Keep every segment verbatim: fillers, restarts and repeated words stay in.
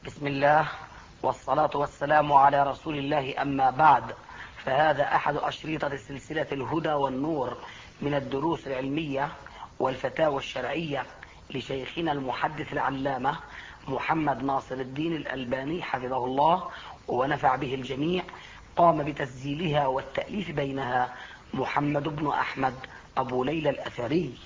بسم الله والصلاة والسلام على رسول الله، أما بعد، فهذا أحد أشريطة سلسلة الهدى والنور من الدروس العلمية والفتاوى الشرعية لشيخنا المحدث العلامة محمد ناصر الدين الألباني حفظه الله ونفع به الجميع. قام بتسجيلها والتأليف بينها محمد بن أحمد أبو ليلى الأثري.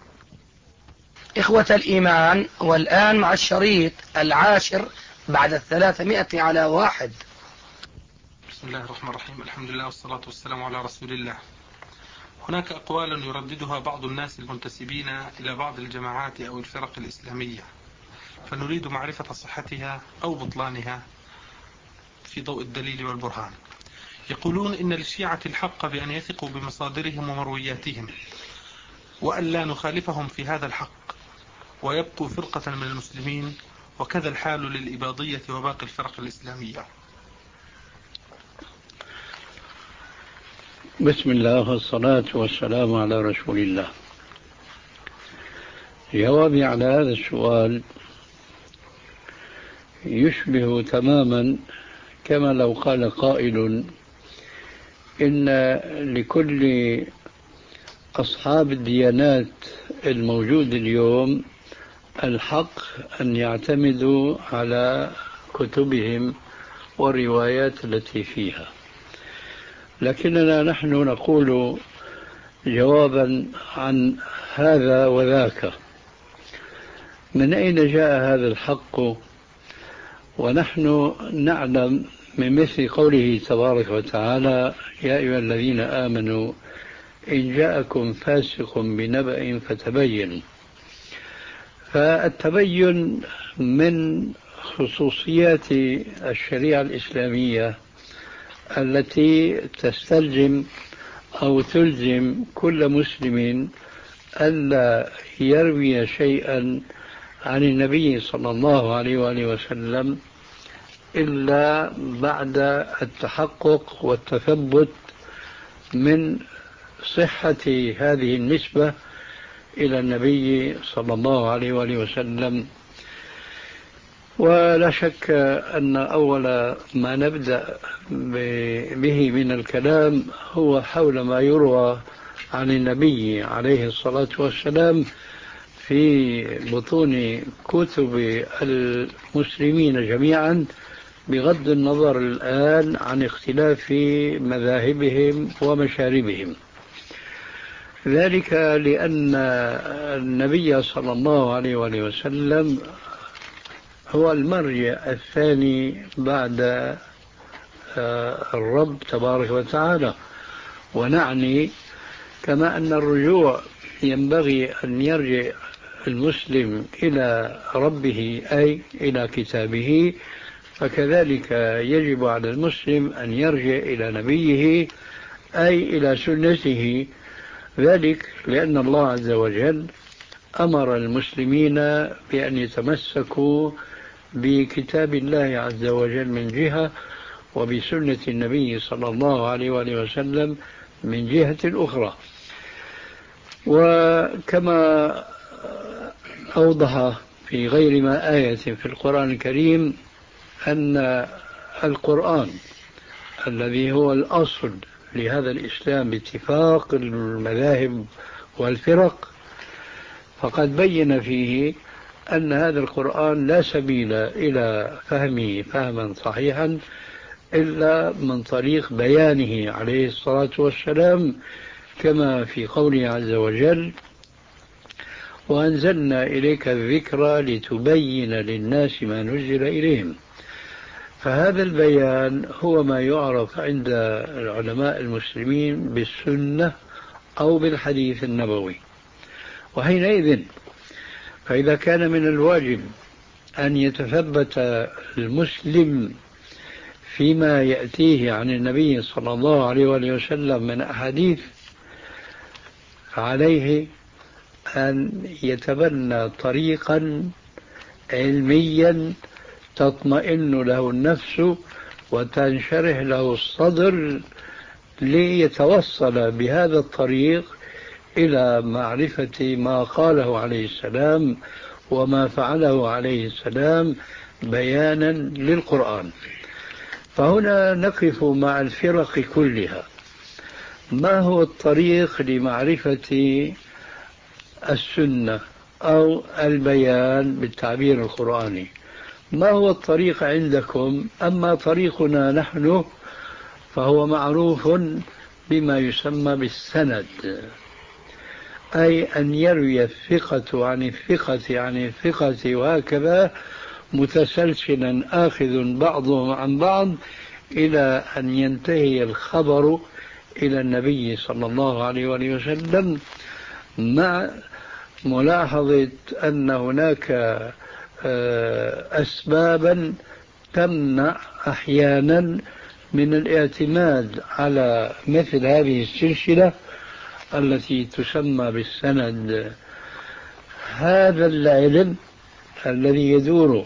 إخوة الإيمان، والآن مع الشريط العاشر بعد الثلاثمائة على واحد. بسم الله الرحمن الرحيم. الحمد لله والصلاة والسلام على رسول الله. هناك أقوال يرددها بعض الناس المنتسبين إلى بعض الجماعات أو الفرق الإسلامية، فنريد معرفة صحتها أو بطلانها في ضوء الدليل والبرهان. يقولون إن للشيعة الحق بأن يثقوا بمصادرهم ومروياتهم، وأن لا نخالفهم في هذا الحق، ويبقوا فرقة من المسلمين، وكذا الحال للإباضية وباقي الفرق الإسلامية. بسم الله والصلاة والسلام على رسول الله. جوابي على هذا السؤال يشبه تماما كما لو قال قائل إن لكل أصحاب الديانات الموجود اليوم الحق أن يعتمدوا على كتبهم والروايات التي فيها، لكننا نحن نقول جوابا عن هذا وذاك: من أين جاء هذا الحق؟ ونحن نعلم من مثل قوله تبارك وتعالى: يا أيها الذين آمنوا إن جاءكم فاسق بنبأ فتبينوا. فالتبين من خصوصيات الشريعة الإسلامية التي تستلزم أو تلزم كل مسلم ألا يروي شيئا عن النبي صلى الله عليه وآله وسلم إلا بعد التحقق والتثبت من صحة هذه النسبة إلى النبي صلى الله عليه وآله وسلم. ولا شك أن أول ما نبدأ به من الكلام هو حول ما يروى عن النبي عليه الصلاة والسلام في بطون كتب المسلمين جميعا، بغض النظر الآن عن اختلاف مذاهبهم ومشاربهم. ذلك لأن النبي صلى الله عليه وآله وسلم هو المرجع الثاني بعد الرب تبارك وتعالى. ونعني كما أن الرجوع ينبغي أن يرجع المسلم إلى ربه أي إلى كتابه، فكذلك يجب على المسلم أن يرجع إلى نبيه أي إلى سنته. ذلك لأن الله عز وجل أمر المسلمين بأن يتمسكوا بكتاب الله عز وجل من جهة، وبسنة النبي صلى الله عليه وآله وسلم من جهة أخرى. وكما أوضح في غير ما آية في القرآن الكريم أن القرآن الذي هو الأصل لهذا الإسلام باتفاق المذاهب والفرق، فقد بين فيه أن هذا القرآن لا سبيل إلى فهمه فهما صحيحا إلا من طريق بيانه عليه الصلاة والسلام، كما في قوله عز وجل: وأنزلنا إليك الذكر لتبين للناس ما نزل إليهم. فهذا البيان هو ما يعرف عند العلماء المسلمين بالسنة أو بالحديث النبوي. وحينئذ فإذا كان من الواجب أن يتثبت المسلم فيما يأتيه عن النبي صلى الله عليه وآله وسلم من أحاديث، فعليه أن يتبنى طريقا علميا تطمئن له النفس وتنشرح له الصدر، ليتوصل بهذا الطريق إلى معرفة ما قاله عليه السلام وما فعله عليه السلام بيانا للقرآن. فهنا نقف مع الفرق كلها. ما هو الطريق لمعرفة السنة أو البيان بالتعبير القرآني؟ ما هو الطريق عندكم؟ أما طريقنا نحن فهو معروف بما يسمى بالسند، أي أن يروي الثقة عن الثقة عن الثقة وهكذا متسلسلا آخذ بعضهم عن بعض إلى أن ينتهي الخبر إلى النبي صلى الله عليه وآله وسلم، مع ملاحظة أن هناك أسبابا تمنع أحيانا من الاعتماد على مثل هذه السلسلة التي تسمى بالسند. هذا العلم الذي يدور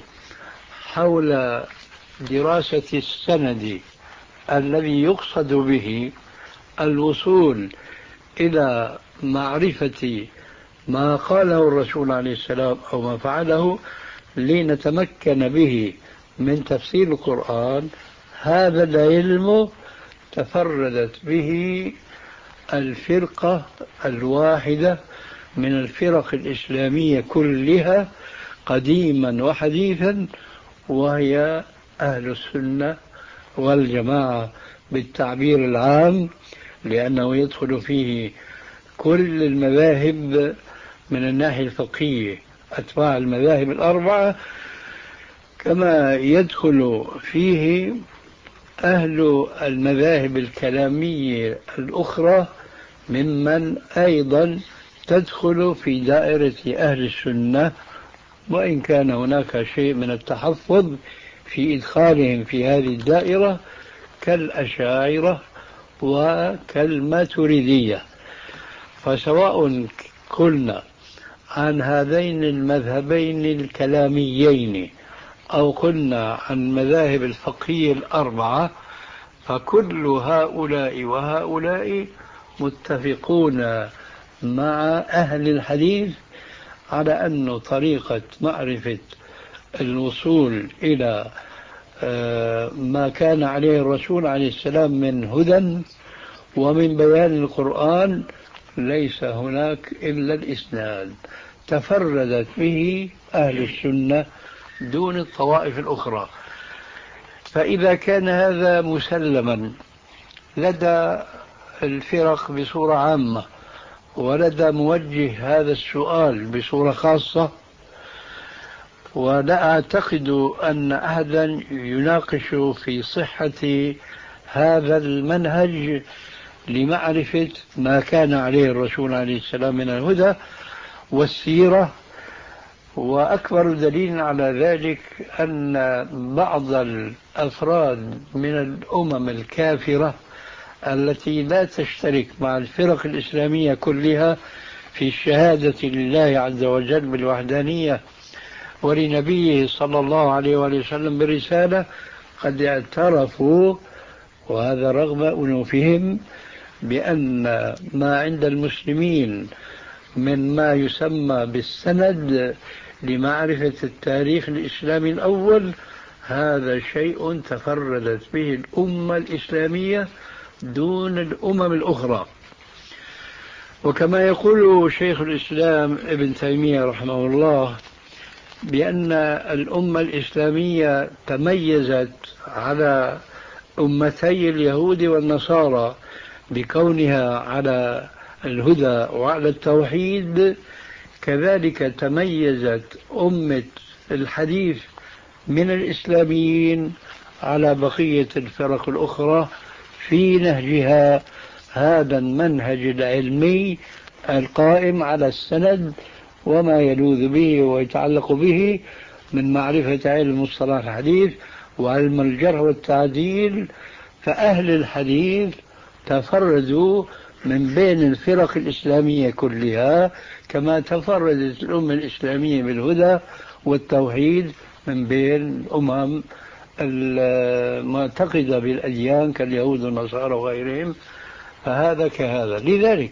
حول دراسة السند الذي يقصد به الوصول إلى معرفة ما قاله الرسول عليه السلام أو ما فعله لنتمكن به من تفسير القرآن. هذا العلم تفردت به الفرقة الواحدة من الفرق الإسلامية كلها قديما وحديثا، وهي أهل السنة والجماعة بالتعبير العام، لأنه يدخل فيه كل المذاهب من الناحية الفقهية، أتباع المذاهب الأربعة، كما يدخل فيه أهل المذاهب الكلامية الأخرى ممن أيضا تدخل في دائرة أهل السنة، وإن كان هناك شيء من التحفظ في إدخالهم في هذه الدائرة كالأشاعرة وكالماتريدية. فسواء قلنا عن هذين المذهبين الكلاميين أو قلنا عن المذاهب الفقهية الأربعة، فكل هؤلاء وهؤلاء متفقون مع أهل الحديث على أن طريقة معرفة الوصول إلى ما كان عليه الرسول عليه السلام من هدى ومن بيان القرآن ليس هناك إلا الإسناد، تفردت به أهل السنة دون الطوائف الأخرى. فإذا كان هذا مسلما لدى الفرق بصورة عامة ولدى موجه هذا السؤال بصورة خاصة، ولا أعتقد أن أحدا يناقش في صحة هذا المنهج لمعرفة ما كان عليه الرسول عليه السلام من الهدى والسيرة. وأكبر دليل على ذلك أن بعض الأفراد من الأمم الكافرة التي لا تشترك مع الفرق الإسلامية كلها في الشهادة لله عز وجل بالوحدانية ولنبيه صلى الله عليه وآله وسلم بالرسالة قد اعترفوا، وهذا رغم أنوفهم، بأن ما عند المسلمين من ما يسمى بالسند لمعرفة التاريخ الإسلامي الأول هذا شيء تفردت به الأمة الإسلامية دون الأمم الأخرى. وكما يقول شيخ الإسلام ابن تيمية رحمه الله بأن الأمة الإسلامية تميزت على أمتي اليهود والنصارى بكونها على الهدى وعلى التوحيد، كذلك تميزت أمة الحديث من الإسلاميين على بقية الفرق الأخرى في نهجها هذا المنهج العلمي القائم على السند وما يلوذ به ويتعلق به من معرفة علم مصطلح الحديث وعلم الجرح والتعديل. فأهل الحديث تفردوا من بين الفرق الإسلامية كلها كما تفردت الأمة الإسلامية بالهدى والتوحيد من بين الأمم المعتقدة بالأديان كاليهود والنصارى وغيرهم. فهذا كهذا. لذلك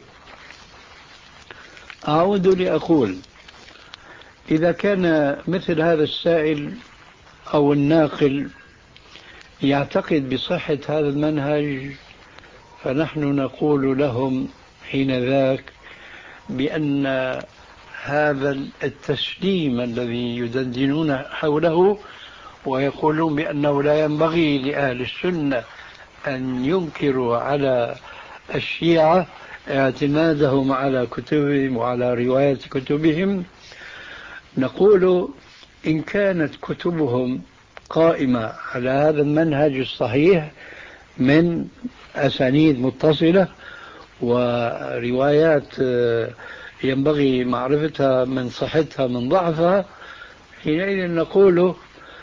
أعود لأقول إذا كان مثل هذا السائل أو الناقل يعتقد بصحة هذا المنهج، فنحن نقول لهم حين ذاك بأن هذا التسليم الذي يدندنون حوله ويقولون بأنه لا ينبغي لأهل السنة أن ينكروا على الشيعة اعتمادهم على كتبهم وعلى رواية كتبهم، نقول إن كانت كتبهم قائمة على هذا المنهج الصحيح من أسانيد متصلة وروايات ينبغي معرفتها من صحتها من ضعفها، حينئذ نقول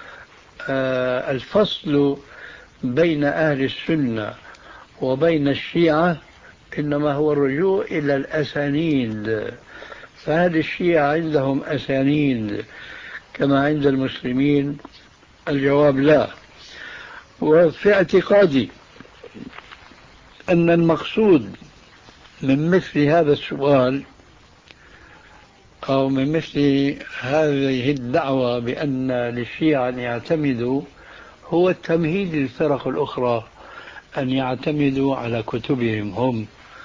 الفصل بين أهل السنة وبين الشيعة إنما هو الرجوع إلى الأسانيد. فهل الشيعة عندهم أسانيد كما عند المسلمين؟ الجواب لا. وفي اعتقادي أن المقصود من مثل هذا السؤال أو من مثل هذه الدعوة بأن للشيعة أن يعتمدوا هو التمهيد للفرق الأخرى أن يعتمدوا على كتبهم هم،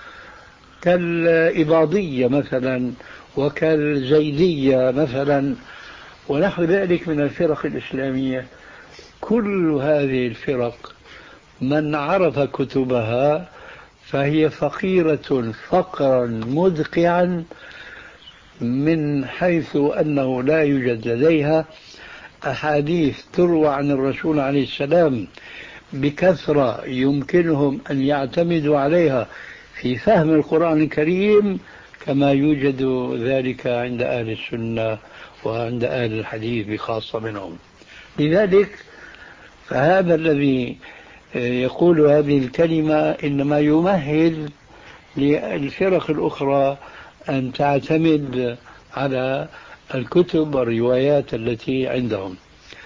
كالإباضية مثلا وكالزيدية مثلا ونحو ذلك من الفرق الإسلامية. كل هذه الفرق من عرف كتبها فهي فقيرة فقرا مدقعا، من حيث أنه لا يوجد لديها أحاديث تروى عن الرسول عليه السلام بكثرة يمكنهم أن يعتمدوا عليها في فهم القرآن الكريم كما يوجد ذلك عند أهل السنة وعند أهل الحديث بخاصة منهم. لذلك فهذا الذي يقول هذه الكلمة إنما يمهل للفرق الأخرى أن تعتمد على الكتب والروايات التي عندهم.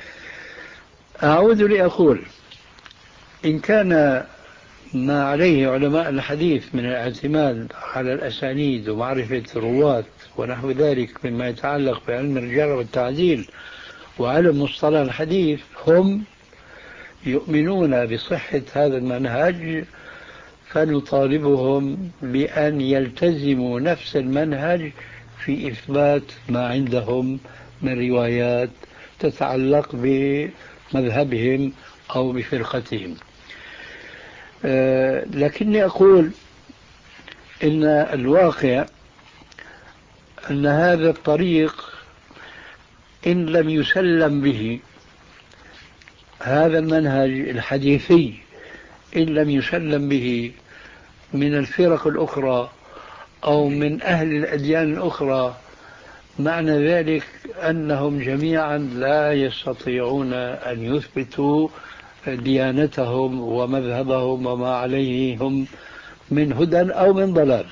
أعود لأقول إن كان ما عليه علماء الحديث من الاعتماد على الأسانيد ومعرفة الرواة ونحو ذلك مما يتعلق بعلم الرجال والتعديل وعلم مصطلح الحديث هم يؤمنون بصحة هذا المنهج، فنطالبهم بأن يلتزموا نفس المنهج في إثبات ما عندهم من روايات تتعلق بمذهبهم أو بفرقتهم. أه لكني أقول إن الواقع أن هذا الطريق إن لم يسلم به، هذا المنهج الحديثي إن لم يسلم به من الفرق الأخرى أو من أهل الأديان الأخرى، معنى ذلك أنهم جميعا لا يستطيعون أن يثبتوا ديانتهم ومذهبهم وما عليهم من هدى أو من ضلال،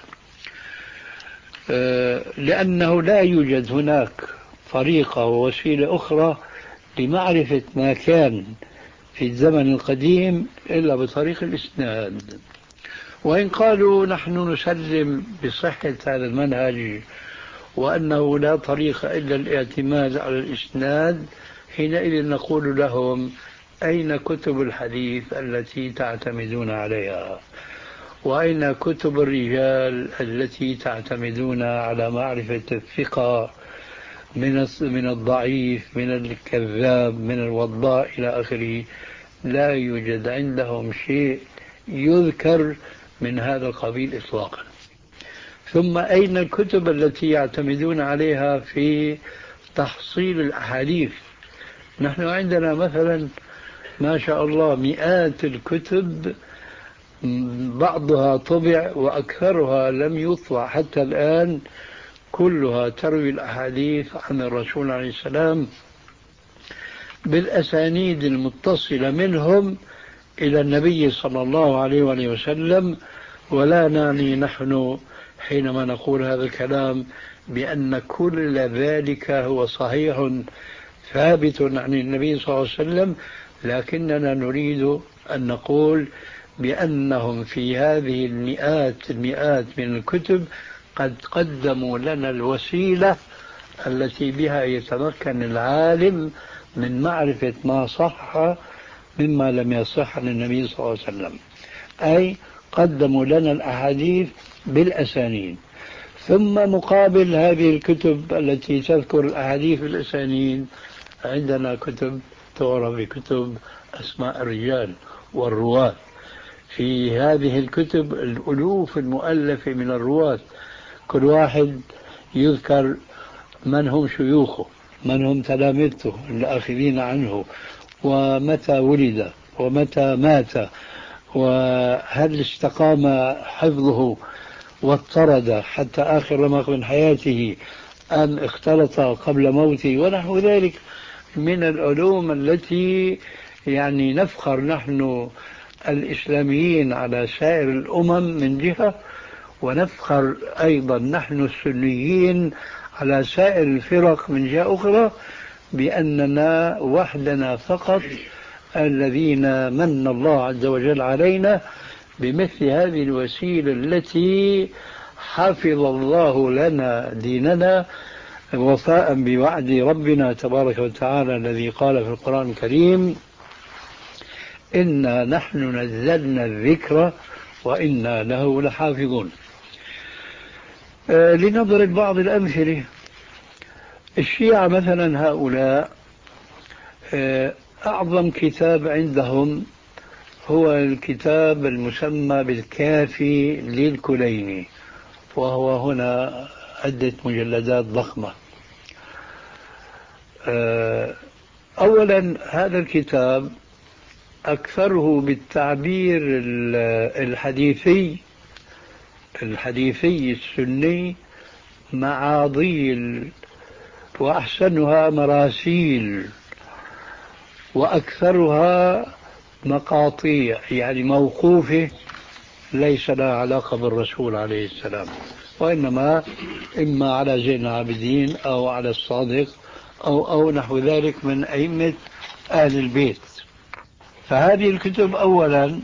لأنه لا يوجد هناك طريقة ووسيلة أخرى لمعرفة ما كان في الزمن القديم إلا بطريق الإسناد. وإن قالوا نحن نسلم بصحة هذا المنهج وأنه لا طريق إلا الاعتماد على الإسناد، حينئذ نقول لهم أين كتب الحديث التي تعتمدون عليها؟ وأين كتب الرجال التي تعتمدون على معرفة الثقة من من الضعيف من الكذاب من الوضاء إلى آخره؟ لا يوجد عندهم شيء يذكر من هذا القبيل إطلاقا. ثم أين الكتب التي يعتمدون عليها في تحصيل الأحاديث؟ نحن عندنا مثلا ما شاء الله مئات الكتب، بعضها طبع وأكثرها لم يطبع حتى الآن، كلها تروي الأحاديث عن الرسول عليه السلام بالأسانيد المتصلة منهم إلى النبي صلى الله عليه وآله وسلم. ولا نعني نحن حينما نقول هذا الكلام بأن كل ذلك هو صحيح ثابت عن النبي صلى الله عليه وسلم، لكننا نريد أن نقول بأنهم في هذه المئات المئات من الكتب قد قدموا لنا الوسيلة التي بها يتمكن العالم من معرفة ما صح مما لم يصح عن النبي صلى الله عليه وسلم، أي قدموا لنا الأحاديث بالأسانيد، ثم مقابل هذه الكتب التي تذكر الأحاديث بالأسانيد عندنا كتب تعرف بكتب أسماء الرجال والرواة. في هذه الكتب الألوف المؤلفة من الرواة، كل واحد يذكر من هم شيوخه، من هم تلامذته الآخذين عنه، ومتى ولد ومتى مات، وهل استقام حفظه واضطرد حتى آخر رمق من حياته أم اختلط قبل موته، ونحو ذلك من العلوم التي يعني نفخر نحن الإسلاميين على سائر الأمم من جهة، ونفخر أيضا نحن السنيين على سائر الفرق من جهة أخرى بأننا وحدنا فقط الذين من الله عز وجل علينا بمثل هذه الوسيلة التي حفظ الله لنا ديننا وفاء بوعد ربنا تبارك وتعالى الذي قال في القرآن الكريم: إنا نحن نزلنا الذكر وإنا له لحافظون. آه لنضرب بعض الأمثلة. الشيعة مثلا هؤلاء آه أعظم كتاب عندهم هو الكتاب المسمى بالكافي للكليني، وهو هنا عدة مجلدات ضخمة. آه أولا هذا الكتاب أكثره بالتعبير الحديثي الحديثي السني معاضيل، وأحسنها مراسيل، وأكثرها مقاطيع يعني موقوفة ليس لها علاقة بالرسول عليه السلام، وإنما إما على زين العابدين أو على الصادق أو أو نحو ذلك من أئمة أهل البيت. فهذه الكتب أولا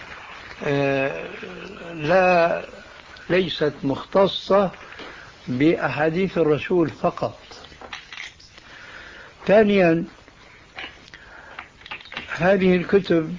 لا ليست مختصة بأحاديث الرسول فقط. ثانيا هذه الكتب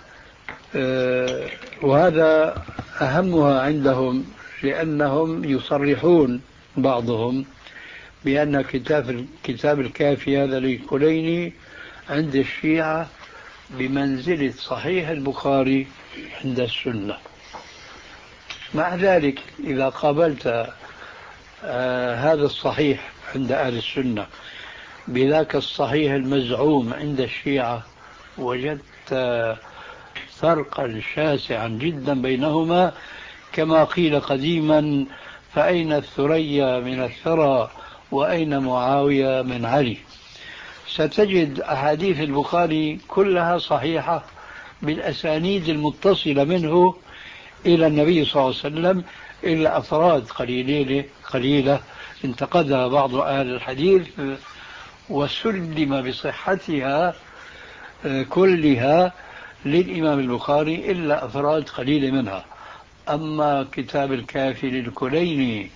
وهذا أهمها عندهم لأنهم يصرحون بعضهم بأن كتاب كتاب الكافي هذا للكليني عند الشيعة بمنزلة صحيح البخاري عند السنة. مع ذلك إذا قابلت آه هذا الصحيح عند أهل السنة بذاك الصحيح المزعوم عند الشيعة وجدت آه فرقا شاسعا جدا بينهما، كما قيل قديما: فأين الثريا من الثرى وأين معاوية من علي. ستجد أحاديث البخاري كلها صحيحة بالأسانيد المتصلة منه إلى النبي صلى الله عليه وسلم، إلا أفراد قليلة قليلة انتقدها بعض أهل الحديث وسلم بصحتها كلها للإمام البخاري إلا أفراد قليلة منها. أما كتاب الكافي للكليني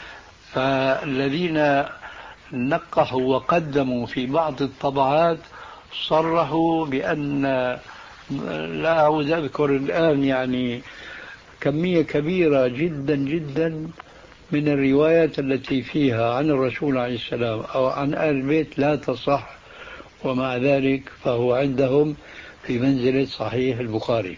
فالذين نقحوا وقدموا في بعض الطبعات صرحوا بأن، لا أعود أذكر الآن، يعني كمية كبيرة جدا جدا من الروايات التي فيها عن الرسول عليه السلام أو عن آل البيت لا تصح، ومع ذلك فهو عندهم في منزلة صحيح البخاري.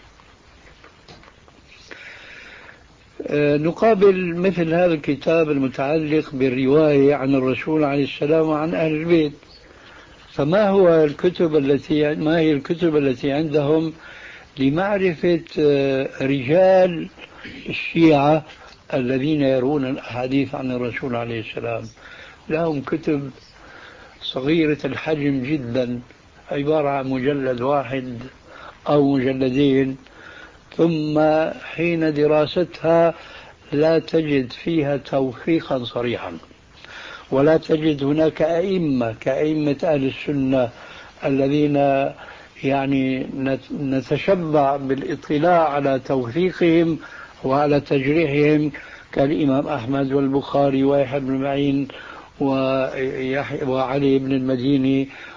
نقابل مثل هذا الكتاب المتعلق بالرواية عن الرسول عليه السلام وعن أهل البيت، فما هو الكتب التي ما هي الكتب التي عندهم لمعرفة رجال الشيعة الذين يرون الأحاديث عن الرسول عليه السلام؟ لهم كتب صغيرة الحجم جدا، عبارة عن مجلد واحد أو مجلدين، ثم حين دراستها لا تجد فيها توثيقا صريحا، ولا تجد هناك أئمة كأئمة أهل السنة الذين يعني نتشبع بالاطلاع على توثيقهم وعلى تجريحهم كالإمام أحمد والبخاري ويحيى بن معين وعلي بن المديني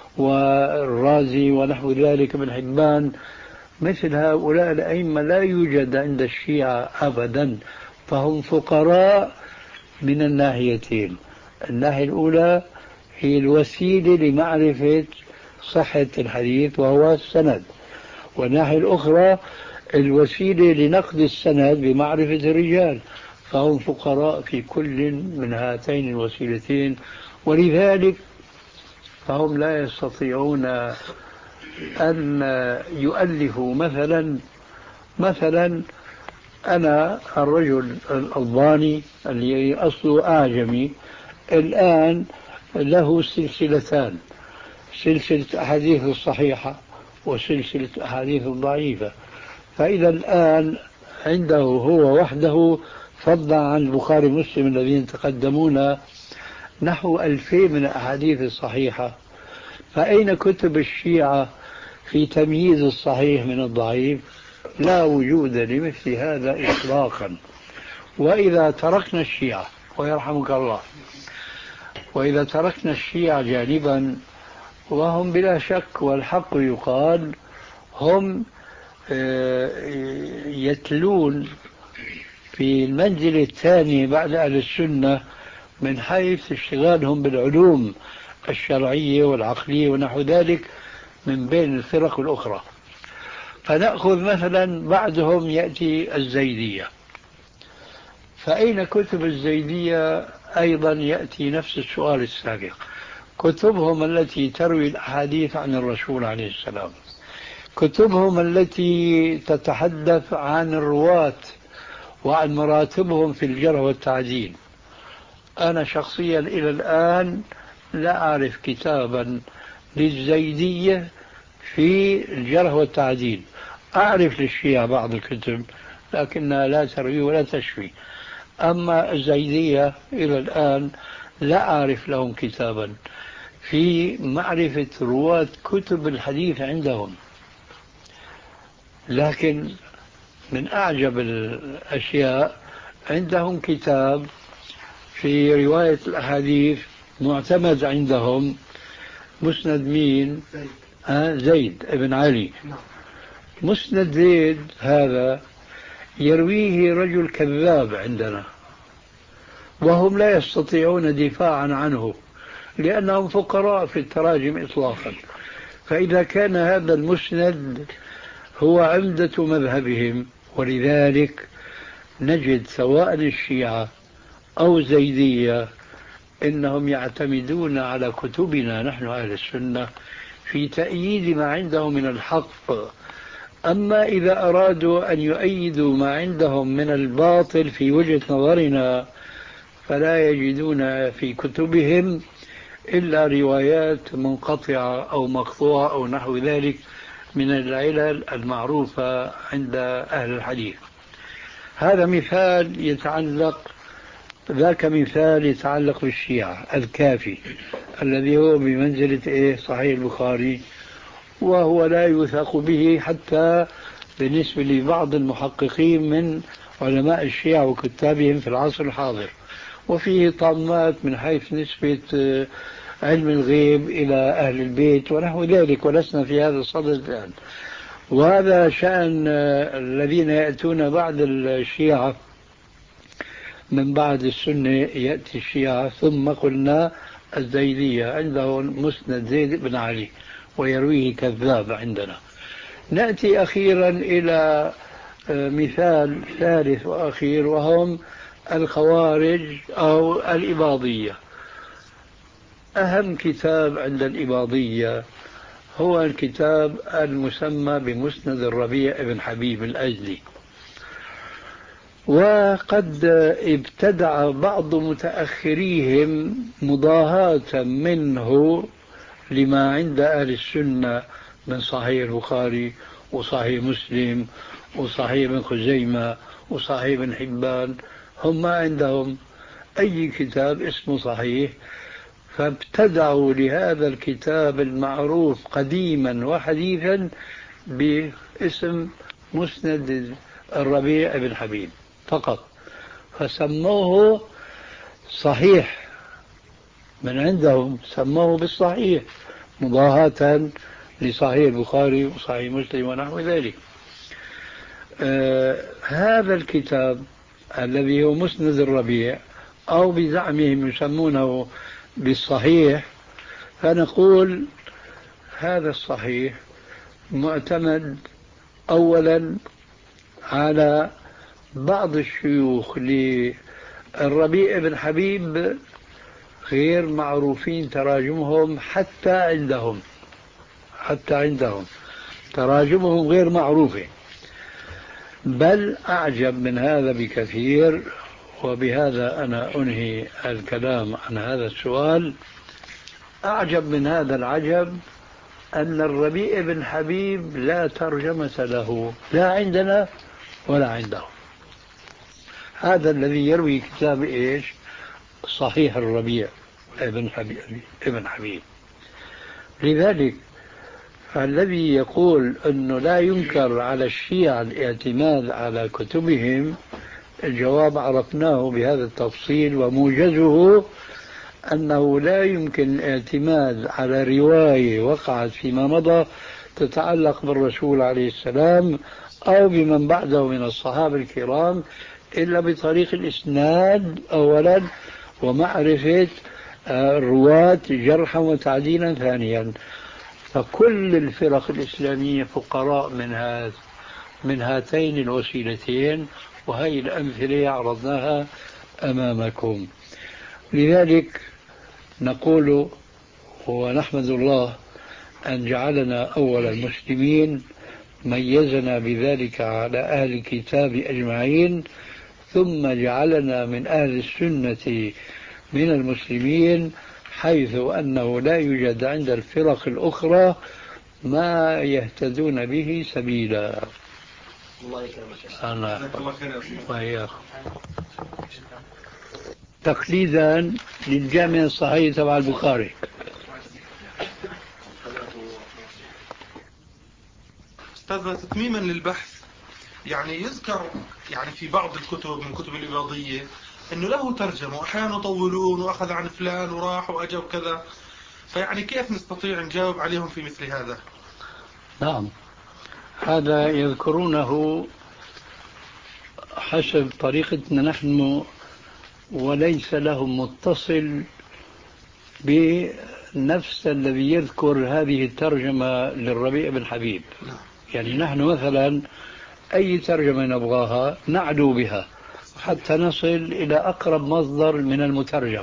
والرازي ونحو ذلك من حبان، مثل هؤلاء الأئمة لا يوجد عند الشيعة أبدا، فهم فقراء من الناحيتين. الناحية الأولى هي الوسيلة لمعرفة صحة الحديث وهو السند، والناحية الأخرى الوسيلة لنقد السند بمعرفة الرجال، فهم فقراء في كل من هاتين الوسيلتين، ولذلك فهم لا يستطيعون أن يؤلفوا. مثلا مثلا أنا الرجل الألباني اللي أصله أعجمي الآن له سلسلتان، سلسلة أحاديث الصحيحة وسلسلة أحاديث الضعيفة، فإذا الآن عنده هو وحده فضلا عن البخاري ومسلم الذين تقدمونا نحو ألفين من الأحاديث الصحيحة، فأين كتب الشيعة في تمييز الصحيح من الضعيف؟ لا وجود لمثل هذا إطلاقا. وإذا تركنا الشيعة ويرحمك الله، وإذا تركنا الشيعة جانبا، وهم بلا شك والحق يقال هم يتلون في المنزلة الثانية بعد أهل السنة من حيث اشتغالهم بالعلوم الشرعية والعقلية ونحو ذلك من بين الفرق الأخرى. فنأخذ مثلا بعدهم يأتي الزيدية، فأين كتب الزيدية؟ أيضا يأتي نفس السؤال السابق، كتبهم التي تروي الأحاديث عن الرسول عليه السلام، كتبهم التي تتحدث عن الرواة وعن مراتبهم في الجرح والتعديل. أنا شخصيا إلى الآن لا أعرف كتابا للزيدية في الجرح والتعديل. أعرف للشيعة بعض الكتب لكنها لا تروي ولا تشفي، أما الزيدية إلى الآن لا أعرف لهم كتابا في معرفة رواة كتب الحديث عندهم. لكن من أعجب الأشياء عندهم كتاب في رواية الأحاديث معتمد عندهم، مسند مين؟ آه زيد ابن علي. مسند زيد هذا يرويه رجل كذاب عندنا، وهم لا يستطيعون دفاعا عنه لأنهم فقراء في التراجم إطلاقا. فإذا كان هذا المسند هو عمدة مذهبهم، ولذلك نجد سواء الشيعة أو الزيدية إنهم يعتمدون على كتبنا نحن أهل السنة في تأييد ما عندهم من الحق. أما إذا أرادوا أن يؤيدوا ما عندهم من الباطل في وجهة نظرنا فلا يجدون في كتبهم إلا روايات منقطعة أو مقطوعة أو نحو ذلك من العلل المعروفة عند أهل الحديث. هذا مثال يتعلق، ذاك مثال يتعلق بالشيعة الكافي الذي هو بمنزلة إيه؟ صحيح البخاري، وهو لا يوثق به حتى بالنسبة لبعض المحققين من علماء الشيعة وكتابهم في العصر الحاضر، وفيه طامات من حيث نسبة علم الغيب إلى أهل البيت ونحو ذلك، ولسنا في هذا الصدد الآن. وهذا شأن الذين يأتون بعد الشيعة، من بعد السنة يأتي الشيعة، ثم قلنا الزيدية عندهم مسند زيد بن علي ويرويه كذاب عندنا. نأتي أخيرا إلى مثال ثالث وأخير، وهم الخوارج أو الإباضية. أهم كتاب عند الإباضية هو الكتاب المسمى بمسند الربيع بن حبيب الأجلي، وقد ابتدع بعض متأخريهم مضاهاة منه لما عند أهل السنة من صحيح البخاري وصحيح مسلم وصحيح ابن خزيمة وصحيح ابن حبان. هم ما عندهم أي كتاب اسمه صحيح، فابتدعوا لهذا الكتاب المعروف قديما وحديثا باسم مسند الربيع بن حبيب فقط، فسموه صحيح من عندهم، سموه بالصحيح مضاهاة لصحيح البخاري وصحيح مسلم ونحو ذلك. آه هذا الكتاب الذي هو مسند الربيع أو بزعمهم يسمونه بالصحيح، فنقول هذا الصحيح معتمد أولا على بعض الشيوخ للربيع بن حبيب غير معروفين تراجمهم حتى عندهم، حتى عندهم تراجمهم غير معروفة. بل أعجب من هذا بكثير، وبهذا أنا أنهي الكلام عن هذا السؤال. أعجب من هذا العجب أن الربيع بن حبيب لا ترجمة له لا عندنا ولا عندهم. هذا الذي يروي كتاب إيش؟ صحيح الربيع ابن حبيب, ابن حبيب. لذلك الذي يقول أنه لا ينكر على الشيعة الاعتماد على كتبهم، الجواب عرفناه بهذا التفصيل، وموجزه أنه لا يمكن الاعتماد على رواية وقعت فيما مضى تتعلق بالرسول عليه السلام أو بمن بعده من الصحابة الكرام إلا بطريق الإسناد أولا، ومعرفة الرواة جرحا وتعديلا ثانيا. فكل الفرق الإسلامية فقراء من هذا من هاتين الوسيلتين، وهي الأمثلة عرضناها أمامكم. لذلك نقول ونحمد الله أن جعلنا أول المسلمين، ميزنا بذلك على أهل الكتاب أجمعين، ثم جعلنا من أهل السنة من المسلمين، حيث أنه لا يوجد عند الفرق الأخرى ما يهتدون به سبيلا. الله يكرمك. الله تقليدا للجامع الصحيح تبع البخاري. أستاذ، تتميما للبحث، يعني يذكر يعني في بعض الكتب من كتب الإباضية أنه له ترجمة وأحيانا يطولون وأخذ عن فلان وراح وأجا وكذا، فيعني كيف نستطيع نجاوب عليهم في مثل هذا؟ نعم، هذا يذكرونه حسب طريقتنا نحن، وليس لهم متصل بنفس الذي يذكر هذه الترجمة للربيع بن حبيب. يعني نحن مثلا أي ترجمة نبغاها نعدو بها حتى نصل إلى أقرب مصدر من المترجم.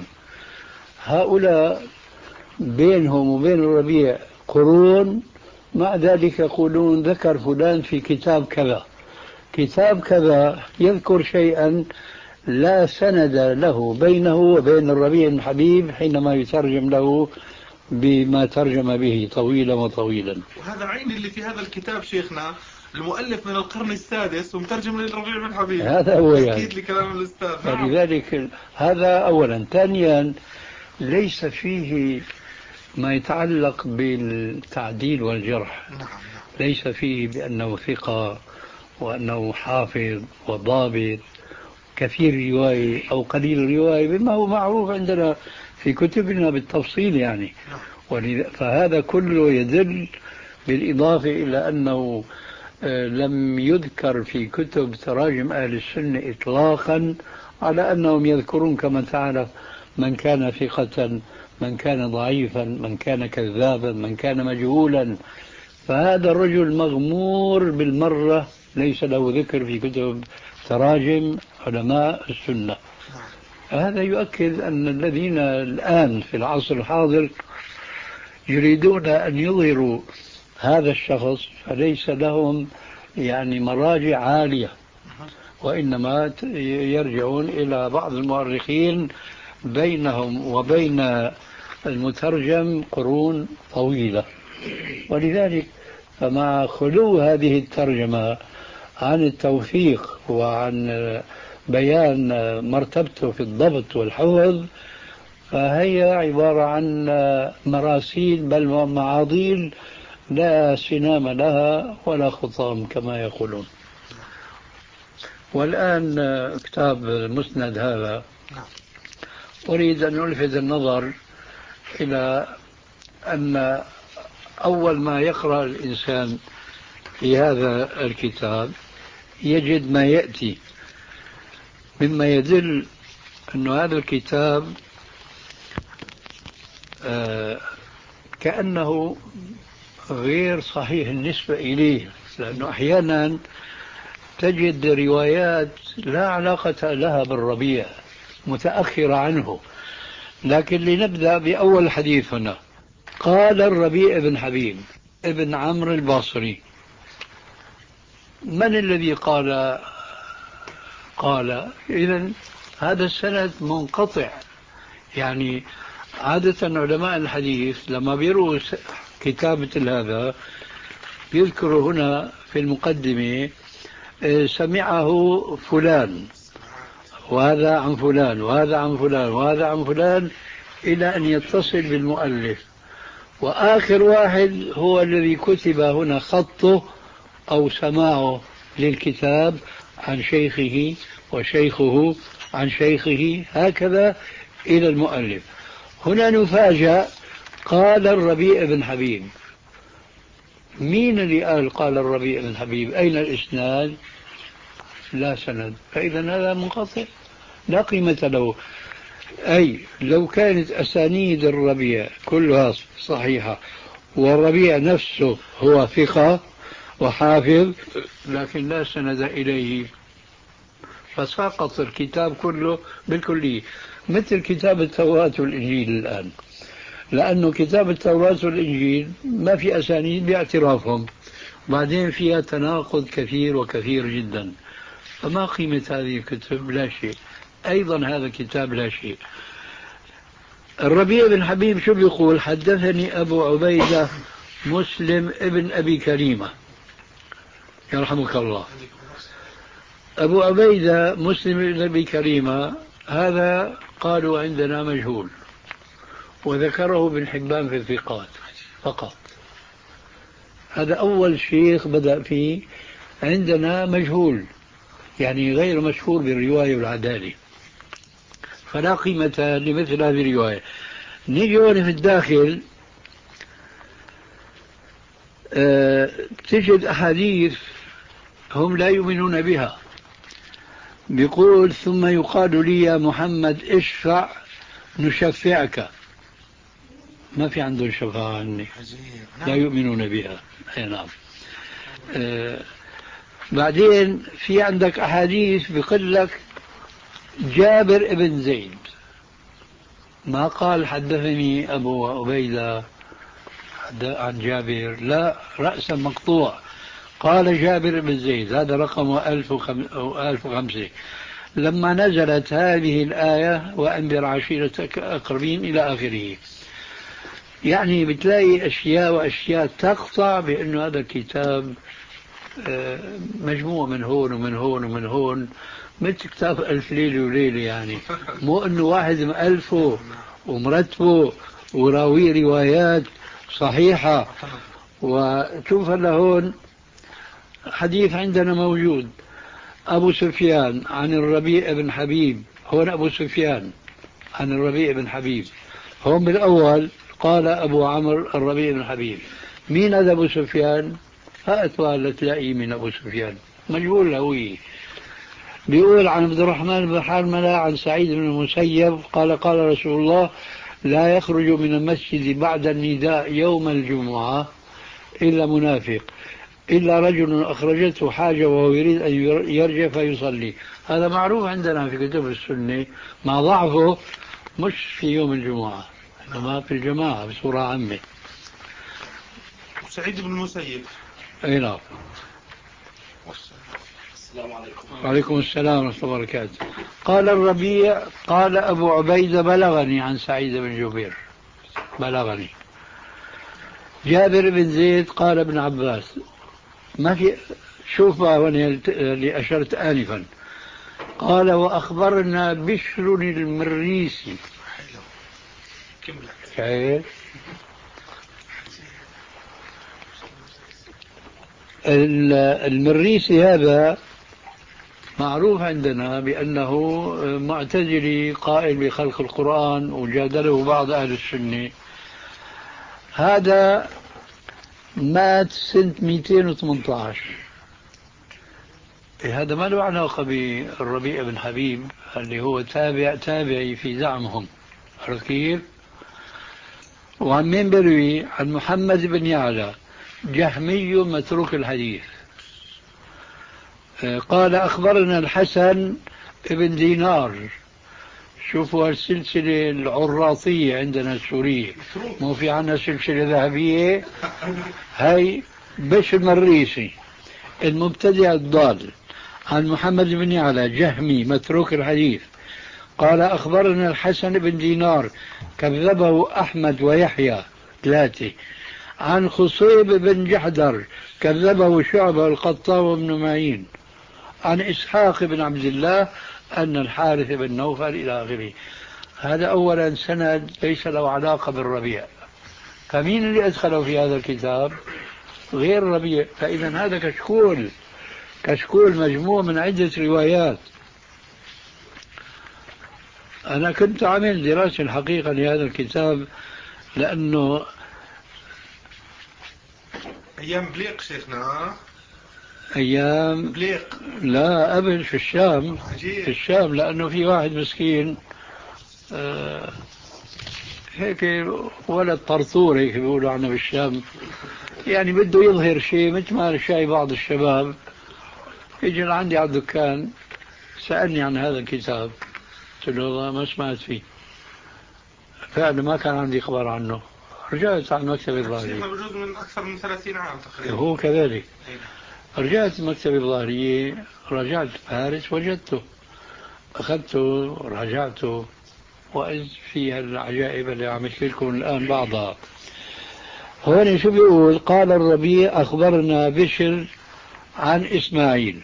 هؤلاء بينهم وبين الربيع قرون، مع ذلك يقولون ذكر فلان في كتاب كذا، كتاب كذا يذكر شيئا لا سند له بينه وبين الربيع بن حبيب حينما يترجم له بما ترجم به طويلا وطويلا. وهذا عين اللي في هذا الكتاب شيخنا المؤلف من القرن السادس ومترجم للربيع بن حبيب. هذا هو يعني. أكيد لكلام الأستاذ. فلذلك هذا أولا. ثانيا ليس فيه ما يتعلق بالتعديل والجرح. نعم. ليس فيه بأنه ثقة وأنه حافظ وضابط كثير رواية أو قليل رواية، بما هو معروف عندنا في كتبنا بالتفصيل يعني. فهذا كله يدل بالإضافة إلى أنه لم يذكر في كتب تراجم أهل السنة إطلاقا على أنهم يذكرون كما تعرف من كان ثقة، من كان ضعيفا، من كان كذابا، من كان مجهولا. فهذا الرجل مغمور بالمرة، ليس له ذكر في كتب تراجم علماء السنة. هذا يؤكد أن الذين الآن في العصر الحاضر يريدون أن يظهروا هذا الشخص فليس لهم يعني مراجع عالية، وإنما يرجعون إلى بعض المؤرخين بينهم وبين المترجم قرون طويلة. ولذلك فمع خلو هذه الترجمة عن التوثيق وعن بيان مرتبته في الضبط والحفظ، فهي عبارة عن مراسيل بل ومعاضيل لا سنام لها ولا خطام كما يقولون. والآن كتاب المسند هذا أريد أن ألفت النظر إلى أن أول ما يقرأ الإنسان في هذا الكتاب يجد ما يأتي مما يدل أن هذا الكتاب آه كأنه غير صحيح النسبة إليه، لأنه أحيانا تجد روايات لا علاقة لها بالربيع متأخرة عنه. لكن لنبدأ بأول حديث هنا. قال الربيع بن حبيب ابن عمرو البصري. من الذي قال قال إذن هذا السند منقطع. يعني عادة علماء الحديث لما بيروا كتابة هذا يذكروا هنا في المقدمة سمعه فلان وهذا عن فلان وهذا عن فلان وهذا عن فلان إلى أن يتصل بالمؤلف، وآخر واحد هو الذي كتب هنا خطه أو سماعه للكتاب عن شيخه وشيخه عن شيخه هكذا إلى المؤلف. هنا نفاجأ قال الربيع بن حبيب. مين اللي قال قال الربيع بن حبيب؟ أين الإسناد؟ لا سند، فإذا هذا منقطع لا قيمة له. أي لو كانت أسانيد الربيع كلها صحيحة والربيع نفسه هو ثقة وحافظ لكن لا سند إليه فسقط الكتاب كله بالكلية، مثل كتاب التوراة والإنجيل الآن، لأنه كتاب التوراة والإنجيل ما في أسانيد باعترافهم، بعدين فيها تناقض كثير وكثير جدا، فما قيمة هذه الكتب؟ لا شيء. أيضا هذا الكتاب لا شيء. الربيع بن حبيب شو بيقول؟ حدثني أبو عبيدة مسلم ابن أبي كريمة يرحمك الله. أبو عبيدة مسلم ابن أبي كريمة هذا قالوا عندنا مجهول، وذكره ابن حبان في الثقات فقط. هذا أول شيخ بدأ فيه، عندنا مجهول يعني غير مشهور بالرواية والعدالة، فلا قيمة لمثل هذه الرواية. نيجي هون في الداخل أه تجد أحاديث هم لا يؤمنون بها. بيقول ثم يقال لي يا محمد اشفع نشفعك. ما في عندهم شفاعة عني، لا يؤمنون بها. أي نعم. أه بعدين في عندك أحاديث بيقول لك جابر ابن زيد، ما قال حدثني أبو عبيدة عن جابر، لا، رأسا مقطوع قال جابر بن زيد، هذا رقم ألف وخمسة. لما نزلت هذه الآية وأنذر عشيرتك أقربين إلى آخره، يعني بتلاقي أشياء وأشياء تقطع بأنه هذا الكتاب مجموعة من هون ومن هون ومن هون، مثل كتاب ألف ليلة وليلة، يعني مو أنه واحد مألفه ومرتبه وراوي روايات صحيحة. وشوف هلا هون حديث عندنا موجود أبو سفيان عن الربيع بن حبيب، هون أبو سفيان عن الربيع بن حبيب، هون بالأول قال أبو عمرو الربيع بن حبيب. مين هذا أبو سفيان؟ هاتوا تلاقيه من أبو سفيان مجهول هويه. بيقول عن عبد الرحمن بن حرملة عن سعيد بن المسيب قال قال رسول الله لا يخرج من المسجد بعد النداء يوم الجمعة إلا منافق إلا رجل أخرجته حاجة وهو يريد أن يرجع فيصلي. هذا معروف عندنا في كتب السنة، مع ضعفه مش في يوم الجمعة إنما في الجماعة بصورة عامة. سعيد بن المسيب. أي نعم. السلام عليكم. وعليكم السلام ورحمة الله وبركاته. قال الربيع قال أبو عبيدة بلغني عن سعيد بن جبير، بلغني. جابر بن زيد قال ابن عباس، ما في. شوف اللي أشرت آنفا، قال وأخبرنا بشر المريسي. كيف المريسي هذا معروف عندنا بأنه معتزلي قائل بخلق القرآن، وجادله بعض أهل السنة. هذا مات سنة مئتين وثمانية عشر. هذا ما له علاقة بالربيع بن حبيب اللي هو تابع تابعي في زعمهم، عرفت كيف؟ وعن مين بروي؟ عن محمد بن يعلى جهمي متروك الحديث قال أخبرنا الحسن بن دينار. شوفوا السلسلة العراطية عندنا السورية، مو في عنا سلسلة ذهبية. هاي بشر مريسي المبتدع الضال عن محمد بن يعلى جهمي متروك الحديث قال أخبرنا الحسن بن دينار كذبه أحمد ويحيى ثلاثة عن خصيب بن جحدر كذبه شعبة القطان وابن معين عن إسحاق بن عبد الله أن الحارث بن نوفل إلى آخره. هذا أولا سند ليس له علاقة بالربيع، فمين اللي أدخله في هذا الكتاب غير الربيع؟ فإذا هذا كشكول كشكول مجموع من عدة روايات. أنا كنت عامل دراسة الحقيقة لهذا الكتاب لأنه أيام بليق شيخنا. أيام بليق لا قبل في الشام. عجيب. في الشام لأنه في واحد مسكين آه هيك ولد طرطور هيك بيقولوا عنه بالشام، يعني بده يظهر شيء مثل ما شايف بعض الشباب. يجي لعندي على الدكان سألني عن هذا الكتاب، قلت له والله ما سمعت فيه، فعلا ما كان عندي خبر عنه. رجعت على المكتبة الظاهرية، موجود من أكثر من ثلاثين عام تقريبا. هو كذلك. رجعت المكتبة الظاهرية، رجعت باريس وجدته، أخذته رجعته، وإذ فيها العجائب اللي عم أحكي لكم الآن بعضها. هون شو بيقول؟ قال الربيع أخبرنا بشر عن إسماعيل.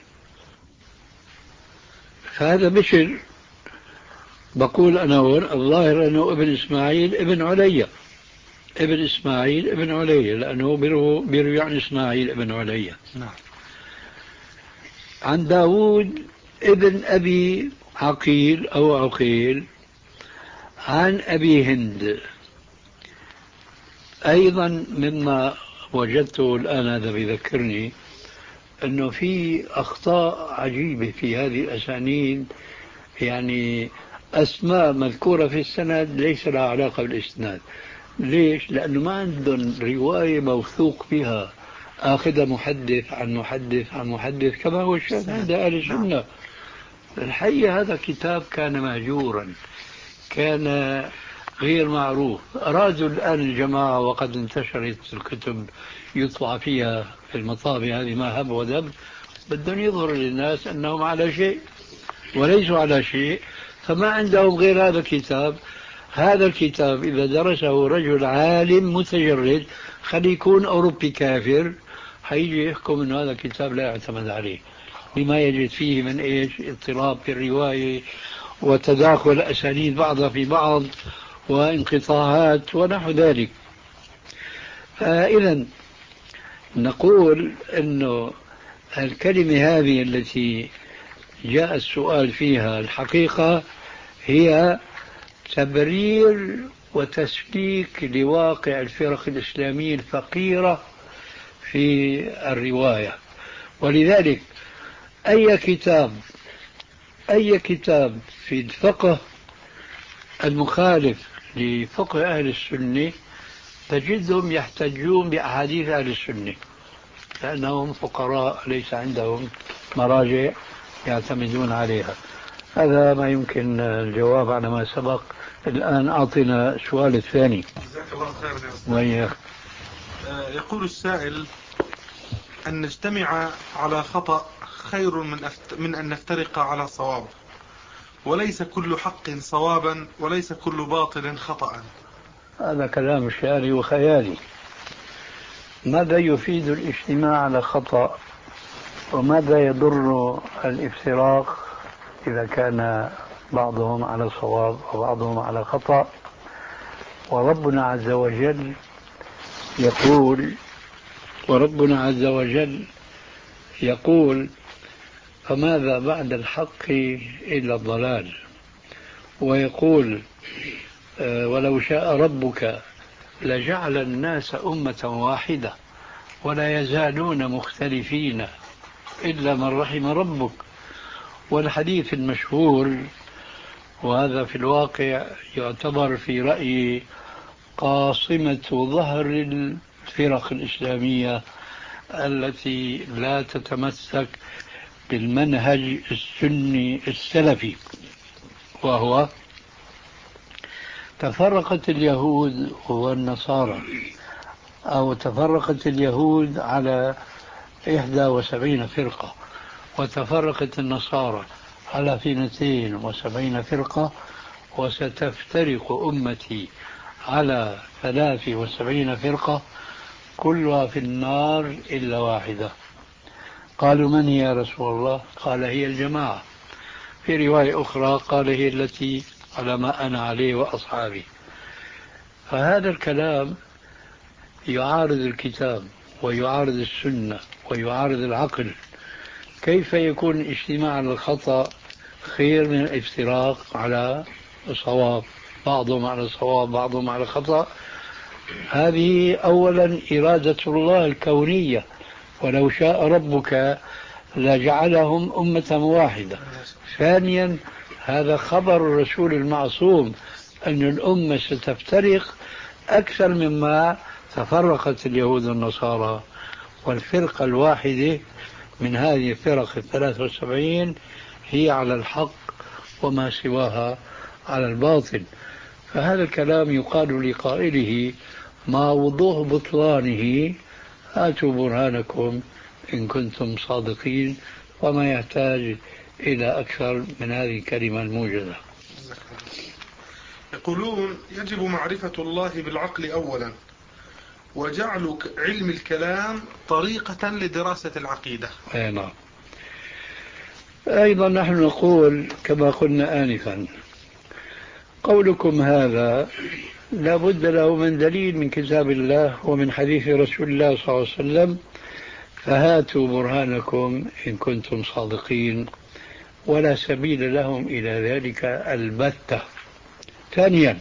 فهذا بشر بقول أنا هون الظاهر أنه ابن إسماعيل ابن عليا، ابن إسماعيل ابن عليا، لأنه بيروي عن إسماعيل ابن عليا. نعم. عن داود ابن أبي عقيل أو عقيل عن أبي هند. أيضا مما وجدته الآن هذا بيذكرني أنه في أخطاء عجيبة في هذه الأسانيد، يعني أسماء مذكورة في السند ليس لها علاقة بالإسناد. ليش؟ لأنه ما عندهم رواية موثوق بها، آخذ محدث عن محدث عن محدث كما هو الشأن عند أهل السنة. الحقيقة هذا كتاب كان مهجورا، كان غير معروف. أرادوا الآن الجماعة وقد انتشرت الكتب يطبع فيها في المطابع هذه ما هب ودب، بدهم يظهروا للناس أنهم على شيء وليسوا على شيء، فما عندهم غير هذا الكتاب. هذا الكتاب إذا درسه رجل عالم متجرد خلي يكون أوروبي كافر حيجي يحكم أن هذا الكتاب لا يعتمد عليه، لما يجد فيه من إيش؟ اضطراب في الرواية وتداخل أسانيد بعضها في بعض وانقطاعات ونحو ذلك. فإذا نقول أنه الكلمة هذه التي جاء السؤال فيها الحقيقة هي تبرير وتسبيك لواقع الفرق الإسلامية الفقيرة في الرواية. ولذلك أي كتاب أي كتاب في الفقه المخالف لفقه أهل السنة تجدهم يحتجون بأحاديث أهل السنة، لأنهم فقراء ليس عندهم مراجع يعتمدون عليها. هذا ما يمكن الجواب على ما سبق. الآن أعطينا السؤال الثاني. جزاك الله خير يا أستاذ. وياك. يقول السائل: أن نجتمع على خطأ خير من, أفت... من أن نفترق على صواب، وليس كل حق صوابا وليس كل باطل خطأ. هذا كلام شعري وخيالي. ماذا يفيد الاجتماع على خطأ، وماذا يضر الافتراق إذا كان بعضهم على صواب وبعضهم على خطأ؟ وربنا عز وجل يقول وربنا عز وجل يقول فماذا بعد الحق إلا الضلال. ويقول ولو شاء ربك لجعل الناس أمة واحدة ولا يزالون مختلفين إلا من رحم ربك. والحديث المشهور، وهذا في الواقع يعتبر في رأيي قاصمة ظهر الفرق الإسلامية التي لا تتمسك بالمنهج السني السلفي، وهو: تفرقت اليهود والنصارى، أو تفرقت اليهود على إحدى وسبعين فرقة، وتفرقت النصارى على اثنتين وسبعين فرقة، وستفترق أمتي على ثلاث وسبعين فرقة، كلها في النار إلا واحدة. قالوا: من هي يا رسول الله؟ قال: هي الجماعة. في رواية أخرى قال: هي التي على ما أنا عليه وأصحابي. فهذا الكلام يعارض الكتاب ويعارض السنة ويعارض العقل. كيف يكون الاجتماع على الخطأ خير من الافتراق على الصواب؟ بعضهم على الصواب بعضهم على الخطأ. هذه أولا إرادة الله الكونية، ولو شاء ربك لجعلهم أمة واحدة. ثانيا، هذا خبر الرسول المعصوم أن الأمة ستفترق أكثر مما تفرقت اليهود والنصارى. والفرقة الواحدة من هذه الفرق الثلاث والسبعين هي على الحق، وما سواها على الباطل. فهذا الكلام يقال لقائله مع وضوح بطلانه: هاتوا برهانكم إن كنتم صادقين. وما يحتاج إلى أكثر من هذه الكلمة الموجزة. يقولون: يجب معرفة الله بالعقل أولا، وجعل علم الكلام طريقة لدراسة العقيدة. أي نعم. أيضا نحن نقول كما قلنا آنفا: قولكم هذا لا بد له من دليل من كتاب الله ومن حديث رسول الله صلى الله عليه وسلم، فهاتوا برهانكم إن كنتم صادقين. ولا سبيل لهم إلى ذلك البتة. ثانيا،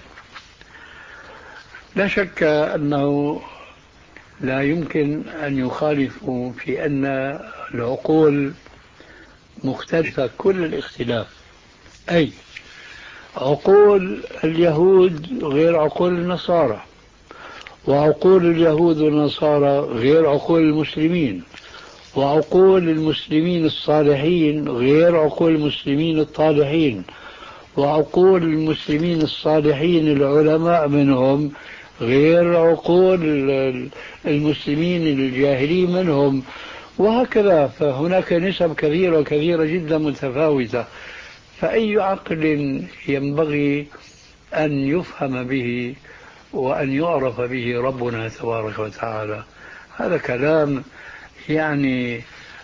لا شك أنه لا يمكن أن يخالفوا في أن العقول مختلفة كل الاختلاف. أي عقول اليهود غير عقول النصارى، وعقول اليهود والنصارى غير عقول المسلمين، وعقول المسلمين الصالحين غير عقول المسلمين الطالحين، وعقول المسلمين الصالحين العلماء منهم غير عقول المسلمين الجاهلين منهم، وهكذا. فهناك نسب كثيرة كثيرة جدا متفاوتة. فأي عقل ينبغي أن يفهم به وأن يعرف به ربنا تبارك وتعالى؟ هذا كلام يعني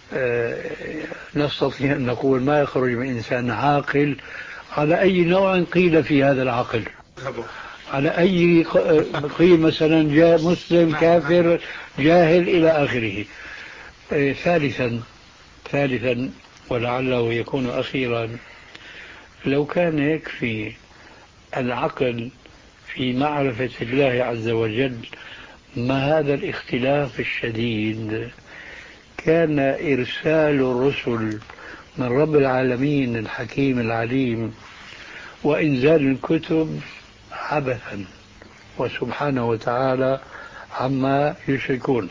نستطيع أن نقول ما يخرج من إنسان عاقل. على أي نوع قيل في هذا العقل؟ على أي قيل مثلا جاء مسلم كافر جاهل إلى آخره. ثالثا ثالثا ولعله يكون أخيرا: لو كان يكفي العقل في معرفة الله عز وجل ما هذا الاختلاف الشديد، كان إرسال الرسل من رب العالمين الحكيم العليم وإنزال الكتب عبثا وسبحانه وتعالى عما يشركون.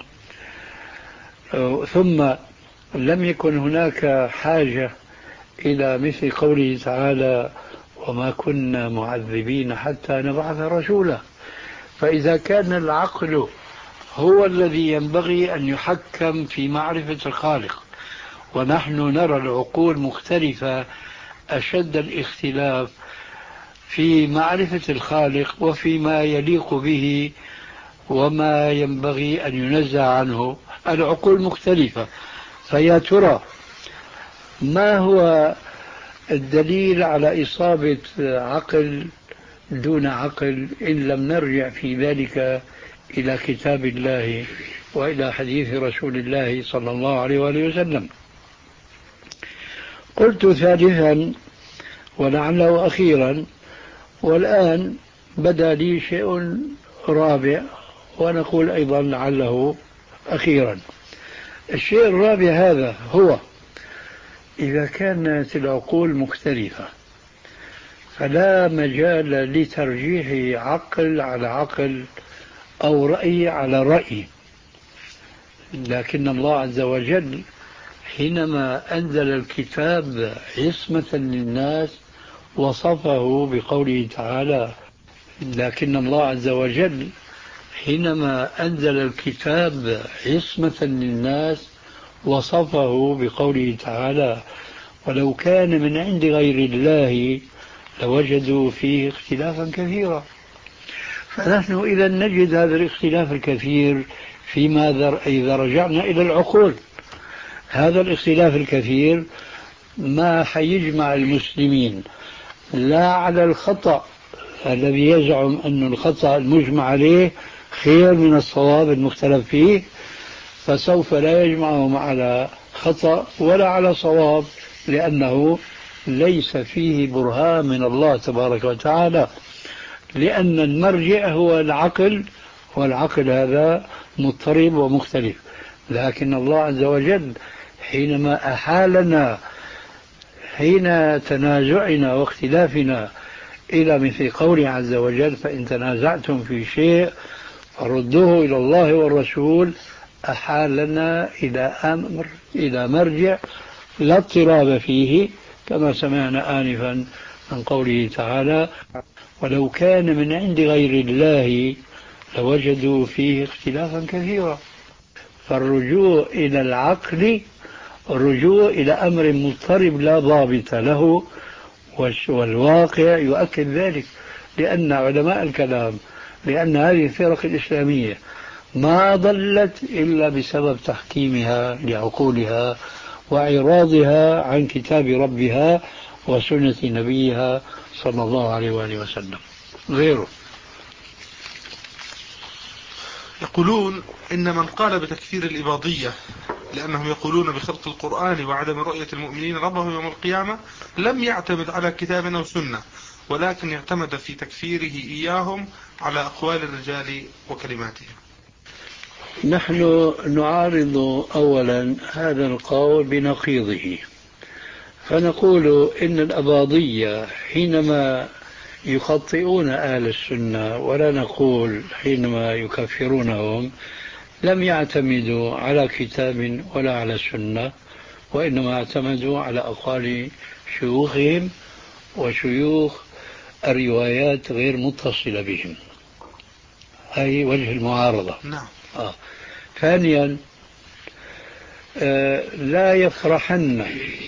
ثم لم يكن هناك حاجة إلى مثل قوله تعالى: وما كنا معذبين حتى نبعث رسولا. فإذا كان العقل هو الذي ينبغي أن يحكم في معرفة الخالق، ونحن نرى العقول مختلفة أشد الاختلاف في معرفة الخالق وفيما يليق به وما ينبغي أن ينزع عنه، العقول مختلفة. فيا ترى ما هو الدليل على إصابة عقل دون عقل إن لم نرجع في ذلك إلى كتاب الله وإلى حديث رسول الله صلى الله عليه وآله وسلم؟ قلت ثالثا ولعله أخيرا، والآن بدا لي شيء رابع، ونقول أيضا لعله أخيرا. الشيء الرابع هذا هو إذا كانت العقول مختلفة فلا مجال لترجيح عقل على عقل أو رأي على رأي، لكن الله عز وجل حينما أنزل الكتاب عصمة للناس وصفه بقوله تعالى لكن الله عز وجل حينما أنزل الكتاب عصمة للناس وصفه بقوله تعالى ولو كان من عند غير الله لوجدوا فيه اختلافا كثيرا. فنحن إذا نجد هذا الاختلاف الكثير فيما إذا رجعنا إلى العقول. هذا الاختلاف الكثير ما حيجمع المسلمين لا على الخطأ الذي يزعم أن الخطأ المجمع عليه خير من الصواب المختلف فيه، فسوف لا يجمعهم على خطأ ولا على صواب، لأنه ليس فيه برهان من الله تبارك وتعالى، لأن المرجع هو العقل، والعقل هذا مضطرب ومختلف. لكن الله عز وجل حينما أحالنا حين تنازعنا واختلافنا إلى مثل قوله عز وجل فإن تنازعتم في شيء فردوه إلى الله والرسول، أحالنا إلى أمر إلى مرجع لا اضطراب فيه، كما سمعنا آنفا من قوله تعالى ولو كان من عند غير الله لوجدوا فيه اختلافا كثيرا. فالرجوع إلى العقل الرجوع إلى أمر مضطرب لا ضابط له، والواقع يؤكد ذلك، لأن علماء الكلام لأن هذه الفرق الإسلامية ما ضلت إلا بسبب تحكيمها لعقولها وإعراضها عن كتاب ربها وسنة نبيها صلى الله عليه وآله وسلم غيره. يقولون إن من قال بتكفير الإباضية لأنهم يقولون بخلق القرآن وعدم رؤية المؤمنين ربهم يوم القيامة لم يعتمد على كتاب أو سنة، ولكن اعتمد في تكفيره إياهم على أقوال الرجال وكلماتهم. نحن نعارض أولا هذا القول بنقيضه، فنقول إن الأباضية حينما يخطئون أهل السنة، ولا نقول حينما يكفرونهم، لم يعتمدوا على كتاب ولا على سنة، وإنما اعتمدوا على أقوال شيوخهم وشيوخ الروايات غير متصلة بهم. هذه وجه المعارضة. نعم. آه. ثانيا آه لا يفرحن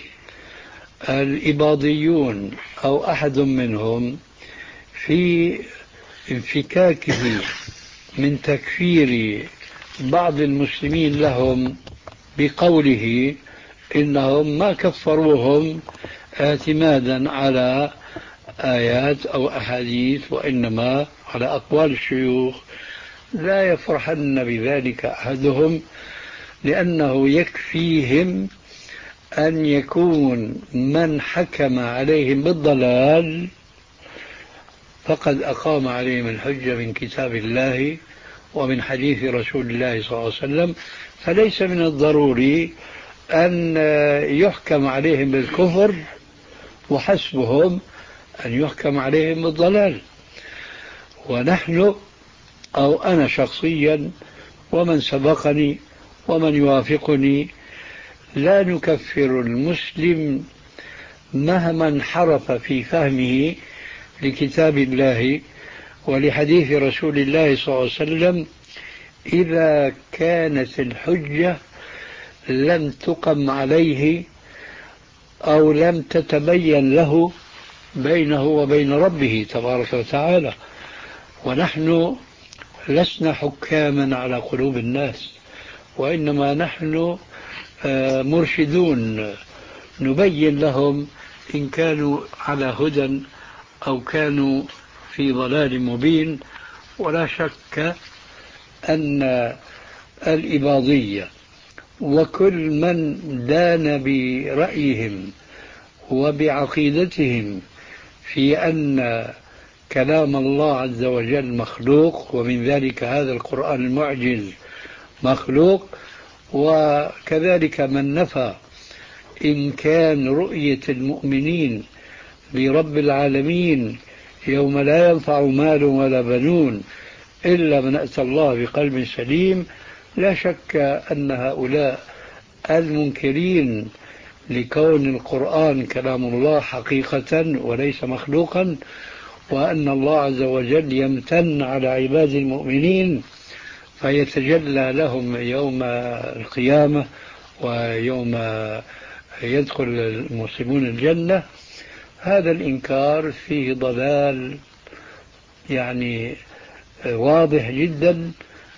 الإباضيون أو أحد منهم في انفكاكه من تكفير بعض المسلمين لهم بقوله إنهم ما كفروهم اعتمادا على آيات أو أحاديث وإنما على أقوال الشيوخ. لا يفرحن بذلك أحدهم، لأنه يكفيهم أن يكون من حكم عليهم بالضلال فقد أقام عليهم الحجة من كتاب الله ومن حديث رسول الله صلى الله عليه وسلم، فليس من الضروري أن يحكم عليهم بالكفر، وحسبهم أن يحكم عليهم بالضلال. ونحن أو أنا شخصيا ومن سبقني ومن يوافقني لا نكفر المسلم مهما انحرف في فهمه لكتاب الله ولحديث رسول الله صلى الله عليه وسلم إذا كانت الحجة لم تقم عليه أو لم تتبين له بينه وبين ربه تبارك وتعالى. ونحن لسنا حكاما على قلوب الناس، وإنما نحن مرشدون نبين لهم إن كانوا على هدى أو كانوا في ضلال مبين. ولا شك أن الإباضية وكل من دان برأيهم وبعقيدتهم في أن كلام الله عز وجل مخلوق، ومن ذلك هذا القرآن المعجز مخلوق. وكذلك من نفى إن كان رؤية المؤمنين برب العالمين يوم لا ينفع مال ولا بنون إلا من أتى الله بقلب سليم، لا شك أن هؤلاء المنكرين لكون القرآن كلام الله حقيقة وليس مخلوقا، وأن الله عز وجل يمتن على عباد المؤمنين فيتجلى لهم يوم القيامة ويوم يدخل المسلمون الجنة، هذا الإنكار فيه ضلال يعني واضح جدا.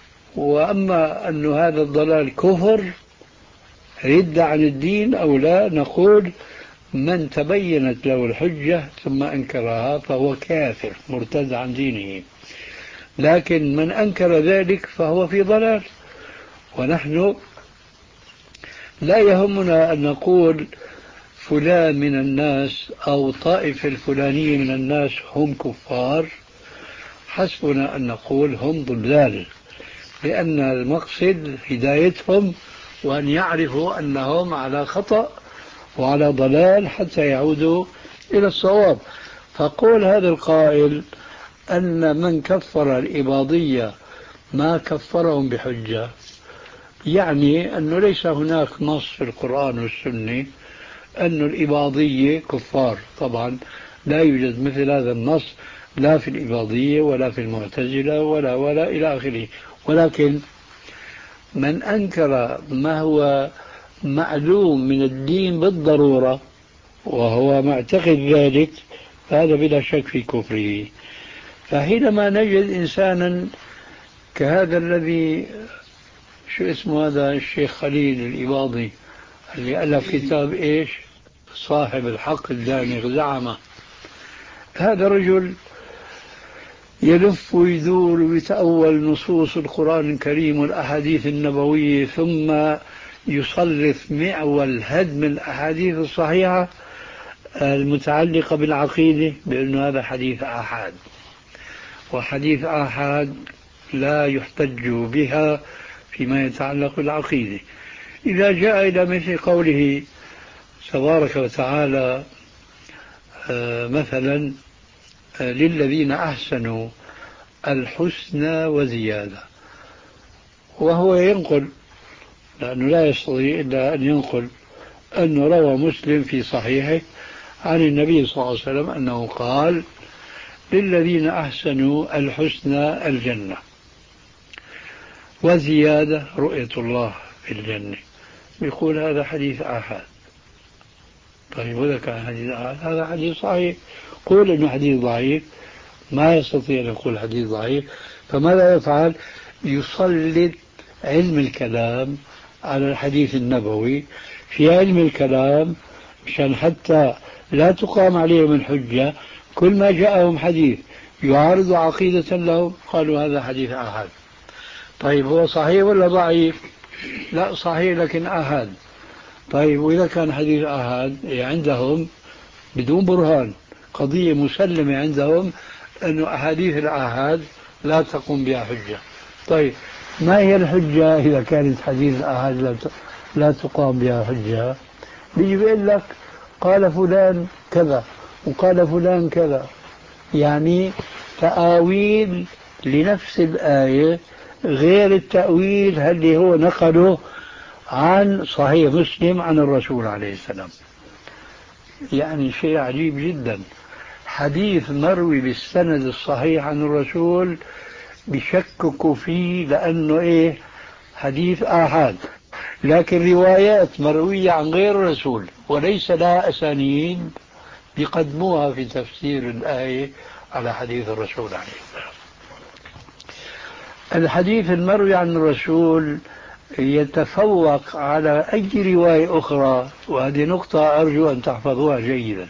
وأما أن هذا الضلال كفر رد عن الدين أو لا، نقول من تبينت له الحجة ثم أنكرها فهو كافر مرتد عن دينه، لكن من أنكر ذلك فهو في ضلال. ونحن لا يهمنا أن نقول فلان من الناس أو طائفة الفلانية من الناس هم كفار، حسبنا أن نقول هم ضلال، لأن المقصد هدايتهم وأن يعرفوا أنهم على خطأ وعلى ضلال حتى يعودوا إلى الصواب. فقول هذا القائل أن من كفر الإباضية ما كفرهم بحجة، يعني أنه ليس هناك نص في القرآن والسنة أن الإباضية كفار. طبعا لا يوجد مثل هذا النص لا في الإباضية ولا في المعتزلة ولا ولا إلى آخره. ولكن من أنكر ما هو معلوم من الدين بالضرورة وهو معتقد ذلك فهذا بلا شك في كفره. فحينما نجد إنسانا كهذا الذي شو اسمه هذا الشيخ خليل الإباضي اللي ألف كتاب إيش صاحب الحق الدامغ زعمه، هذا رجل يلف ويدور ويتأول نصوص القرآن الكريم والأحاديث النبوية ثم يصرف معول هدم الأحاديث الصحيحة المتعلقة بالعقيدة بأنه هذا حديث آحاد، وحديث آحاد لا يحتج بها فيما يتعلق بالعقيدة. إذا جاء إلى مثل قوله تبارك وتعالى مثلا للذين أحسنوا الحسنى وزيادة، وهو ينقل لأنه لا يستطيع إلا أن ينقل أنه روى مسلم في صحيحه عن النبي صلى الله عليه وسلم أنه قال للذين أحسنوا الحسنى الجنة وزيادة رؤية الله في الجنة، يقول هذا حديث آحاد. طيب وإذا كان حديث آحاد هذا حديث صحيح، قول إنه حديث ضعيف، ما يستطيع أن يقول حديث ضعيف. فماذا يفعل؟ يسلط علم الكلام على الحديث النبوي في علم الكلام مشان حتى لا تقام عليهم الحجة، كل ما جاءهم حديث يعارض عقيدة لهم قالوا هذا حديث آحاد. طيب هو صحيح ولا ضعيف؟ لا صحيح لكن آحاد. طيب وإذا كان حديث آحاد عندهم بدون برهان قضية مسلمة عندهم أنه أحاديث الآحاد لا تقوم بها حجة. طيب ما هي الحجة إذا كانت حديث الآحاد لا تقام بها حجة؟ بيجي بيقول لك قال فلان كذا وقال فلان كذا، يعني تأويل لنفس الآية غير التأويل اللي هو نقله عن صحيح مسلم عن الرسول عليه السلام. يعني شيء عجيب جدا، حديث مروي بالسند الصحيح عن الرسول بشككوا فيه لأنه إيه حديث آحاد، لكن روايات مروية عن غير الرسول وليس لها أسانيد بيقدموها في تفسير الآية على حديث الرسول عليه السلام. الحديث المروي عن الرسول يتفوق على أي رواية أخرى، وهذه نقطة أرجو أن تحفظوها جيدا.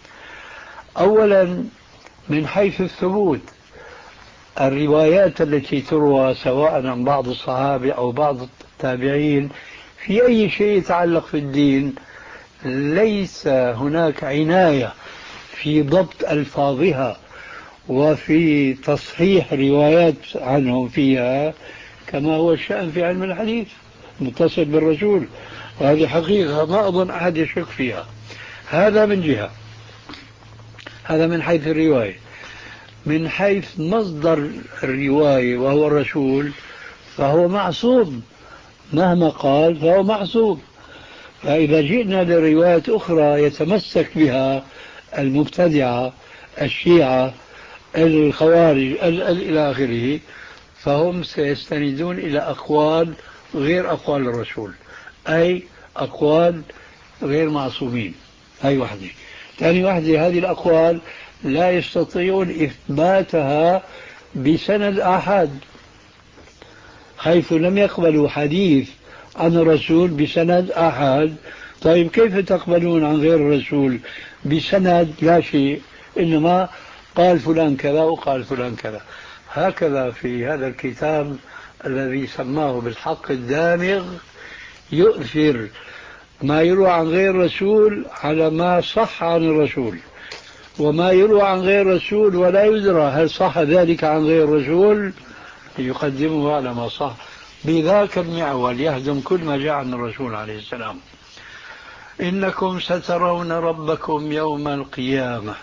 أولا من حيث الثبوت، الروايات التي تروى سواء عن بعض الصحابة أو بعض التابعين في أي شيء يتعلق في الدين ليس هناك عناية في ضبط ألفاظها وفي تصحيح روايات عنهم فيها كما هو الشأن في علم الحديث، متصل بالرسول، وهذه حقيقة ما أظن أحد يشك فيها. هذا من جهة، هذا من حيث الرواية. من حيث مصدر الرواية وهو الرسول فهو معصوم، مهما قال فهو معصوم. فإذا جئنا لروايات أخرى يتمسك بها المبتدعة الشيعة الخوارج إلى آخره، فهم سيستندون إلى أقوال غير أقوال الرسول، أي أقوال غير معصومين. هاي وحدة. ثاني وحدة، هذه الأقوال لا يستطيعون إثباتها بسند آحاد، حيث لم يقبلوا حديث عن الرسول بسند آحاد. طيب كيف تقبلون عن غير الرسول بسند لا شيء، إنما قال فلان كذا وقال فلان كذا. هكذا في هذا الكتاب الذي سماه بالحق الدامغ يؤثر ما يروى عن غير الرسول على ما صح عن الرسول، وما يروى عن غير الرسول ولا يدرى هل صح ذلك عن غير الرسول يقدمه على ما صح. بذاك المعول يهدم كل ما جاء عن الرسول عليه السلام. إنكم سترون ربكم يوم القيامة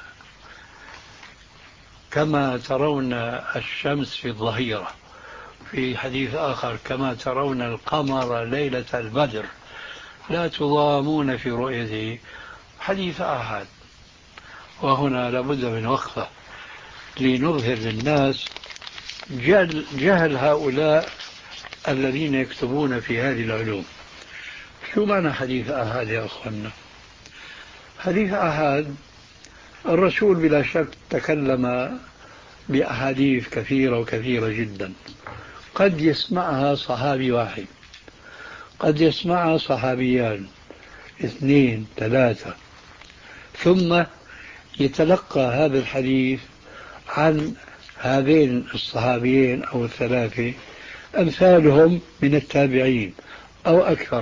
كما ترون الشمس في الظهيرة، في حديث آخر كما ترون القمر ليلة البدر لا تضامون في رؤيته، حديث آحاد. وهنا لابد من وقفة لنظهر للناس جهل, جهل هؤلاء الذين يكتبون في هذه العلوم. شو معنى حديث آحاد يا أخوانا؟ حديث آحاد، الرسول بلا شك تكلم بأحاديث كثيرة وكثيرة جدا، قد يسمعها صحابي واحد، قد يسمعها صحابيان اثنين ثلاثة، ثم يتلقى هذا الحديث عن هذين الصحابيين أو الثلاثة أمثالهم من التابعين أو أكثر.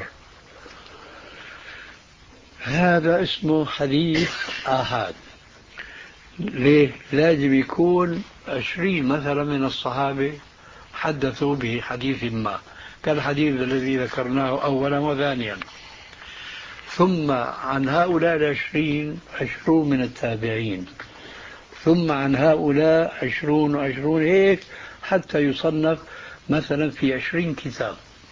هذا اسمه حديث آحاد. ليه؟ لازم يكون عشرين مثلا من الصحابة حدثوا بحديث ما، كالحديث الذي ذكرناه أولا وثانيا، ثم عن هؤلاء العشرين عشرون من التابعين، ثم عن هؤلاء عشرون وعشرون، هيك حتى يصنف مثلا في عشرين كتاب.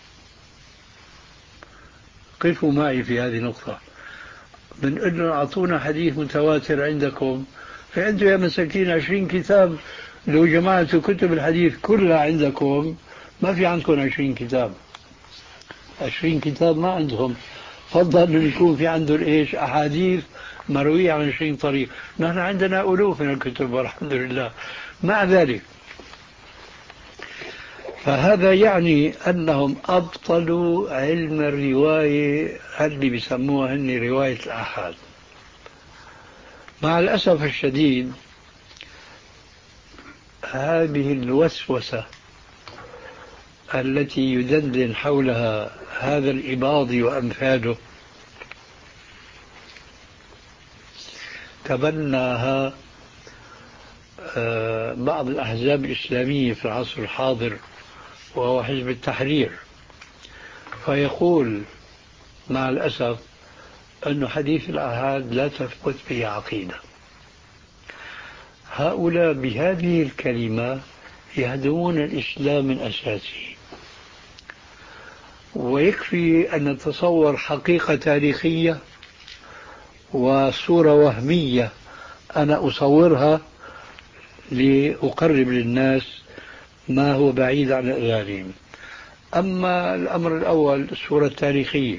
قفوا معي في هذه النقطة. بنقول لهم أعطونا حديث متواتر عندكم، فأنتم يا مساكين عشرين كتاب، لو جمعتوا كتب الحديث كلها عندكم ما في عندكم عشرين كتاب. عشرين كتاب ما عندهم، فضل أن يكون في عندهم إيش؟ أحاديث مروية عن عشرين طريق. نحن عندنا ألوف من الكتب والحمد لله. مع ذلك فهذا يعني أنهم أبطلوا علم الرواية اللي بيسموها هن رواية الآحاد. مع الأسف الشديد هذه الوسوسة التي يدندن حولها هذا الإباضي وأمثاله تبناها بعض الأحزاب الإسلامية في العصر الحاضر، وهو حزب التحرير، فيقول مع الأسف أن حديث الآحاد لا تثبت به عقيدة. هؤلاء بهذه الكلمة يهدمون الإسلام من أساسه. ويكفي أن نتصور حقيقة تاريخية وصورة وهمية أنا أصورها لأقرب للناس ما هو بعيد عن أذهانهم. أما الأمر الأول الصورة التاريخية،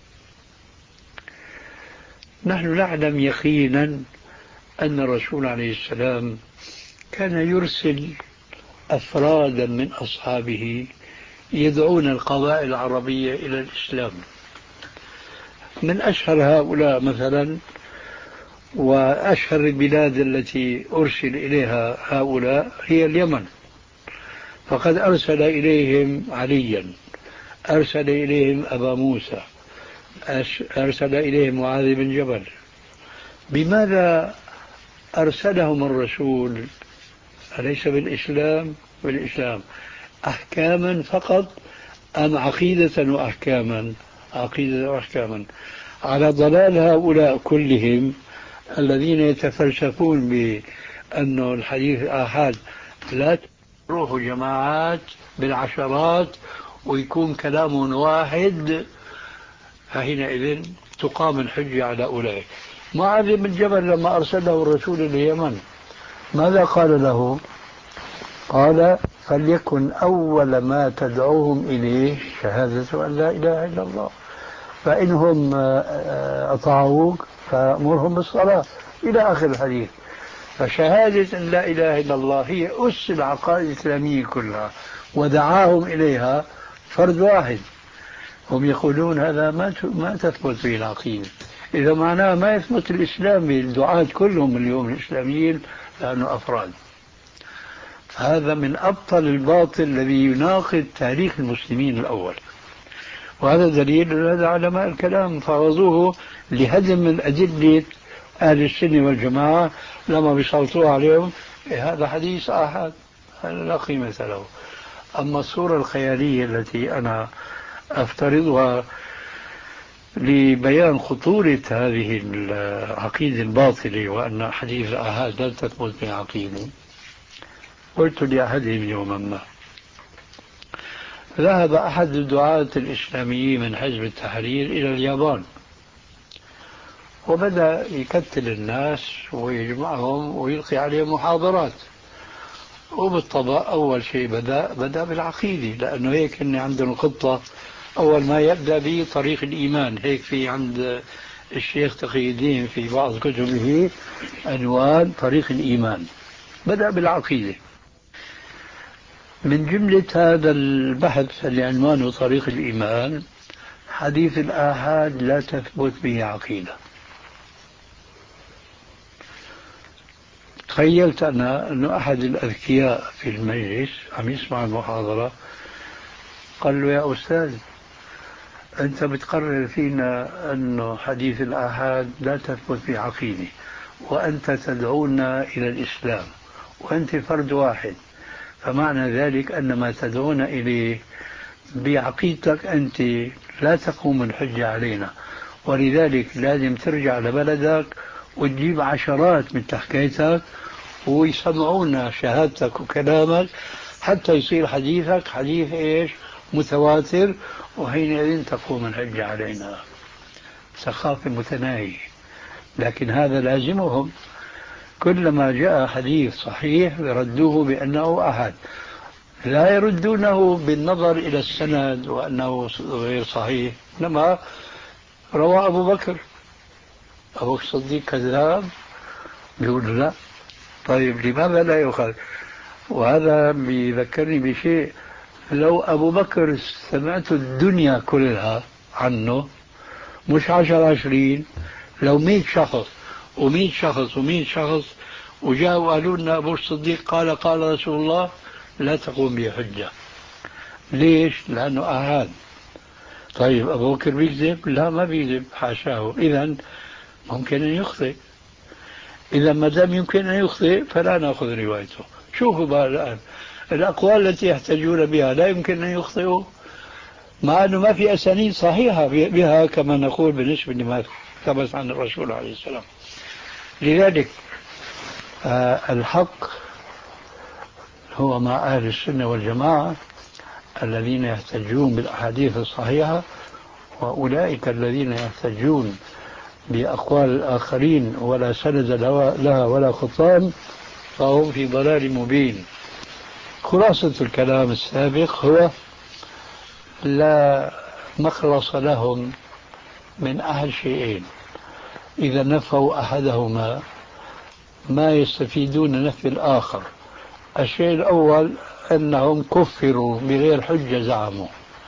نحن نعلم يقينا أن الرسول عليه السلام كان يرسل أفرادا من أصحابه يدعون القبائل العربية إلى الإسلام. من أشهر هؤلاء مثلا وأشهر البلاد التي أرسل إليها هؤلاء هي اليمن، فقد أرسل إليهم عليا، أرسل إليهم أبا موسى، أرسل إليهم معاذ بن جبل. بماذا أرسلهم الرسول؟ أليس بالإسلام؟ بالإسلام. أحكاما فقط أم عقيدة وأحكاما؟ عقيدة وأحكاما، على ضلال هؤلاء كلهم الذين يتفلسفون بأن الحديث الآحاد لا تروح جماعات بالعشرات ويكون كلام واحد، فحينئذ تقام الحجة على أولئك. معاذ بن جبل لما أرسله الرسول اليمن ماذا قال له؟ قال فليكن أول ما تدعوهم إليه شهادة أن لا إله إلا الله، فإنهم أطاعوك فأمرهم بالصلاة إلى آخر الحديث. فشهادة أن لا إله إلا الله هي أس العقائد الإسلامية كلها، ودعاهم إليها فرد واحد. هم يقولون هذا ما ما تثبت به العقيدة، إذا معناه ما يثبت الإسلام بالدعاة كلهم اليوم الإسلاميين لأنه أفراد. هذا من أبطل الباطل الذي يناقض تاريخ المسلمين الأول، وهذا دليل هذا علماء الكلام فرضوه لهدم الأدلة أهل السنة والجماعة لما بيصوتوا عليهم هذا حديث آحاد، هذا لا قيمة له. أما الصورة الخيالية التي أنا أفترضها لبيان خطورة هذه العقيدة الباطلة وأن حديث الآحاد لا تثبت بعقيدة، قلت لأحدهم يوما ما ذهب أحد الدعاة الإسلاميين من حزب التحرير إلى اليابان وبدأ يكتل الناس ويجمعهم ويلقي عليهم محاضرات، وبالطبع أول شيء بدأ بدأ بالعقيدة، لأنه هيك إن عندهم خطة أول ما يبدأ به طريق الإيمان. هيك في عند الشيخ تقي الدين في بعض كتبه عنوان طريق الإيمان، بدأ بالعقيدة. من جملة هذا البحث اللي عنوانه طريق الإيمان حديث الآحاد لا تثبت به عقيدة. تخيلت أنا أنه أحد الأذكياء في المجلس عم يسمع المحاضرة قال له يا أستاذ أنت بتقرر فينا أنه حديث الآحاد لا تثبت به عقيدة، وأنت تدعونا إلى الإسلام وأنت فرد واحد، فمعنى ذلك أن ما تدعون إليه بعقيدتك أنت لا تقوم الحجة علينا، ولذلك لازم ترجع لبلدك وتجيب عشرات من حكايتك ويسمعونا شهادتك وكلامك حتى يصير حديثك حديث إيش متواتر، وحينئذ تقوم الحجة علينا. ثقافة متناهية، لكن هذا لازمهم، كلما جاء حديث صحيح يردوه بأنه أحد، لا يردونه بالنظر إلى السند وأنه غير صحيح. إنما روى أبو بكر، أبو الصديق كذاب، يقول لا. طيب لماذا لا يؤخذ؟ وهذا بيذكرني بشيء، لو أبو بكر سمعت الدنيا كلها عنه مش عشر عشرين، لو مئة شخص ومئة شخص ومئة شخص وجاءوا وقالوا لنا أبو الصديق قال قال رسول الله، لا تقوم به حجة. ليش؟ لأنه أحد. طيب أبو بكر بيكذب؟ لا ما بيكذب، حاشاه. إذن ممكن أن يخطئ، إذا ما دام يمكن أن يخطئ فلا نأخذ روايته. شوفوا بقى الآن الأقوال التي يحتجون بها لا يمكن أن يخطئوا، مع أنه ما في أسانيد صحيحة بها كما نقول بالنسبة لما ثبت عن الرسول عليه السلام. لذلك آه الحق هو مع أهل السنة والجماعة الذين يحتجون بالأحاديث الصحيحة، وأولئك الذين يحتجون بأقوال الآخرين ولا سند لها ولا خطان فهم في ضلال مبين. خلاصة الكلام السابق هو لا مخلص لهم من أحد شيئين، إذا نفوا أحدهما ما يستفيدون نفي الآخر. الشيء الأول أنهم كفروا بغير حجة زعموا،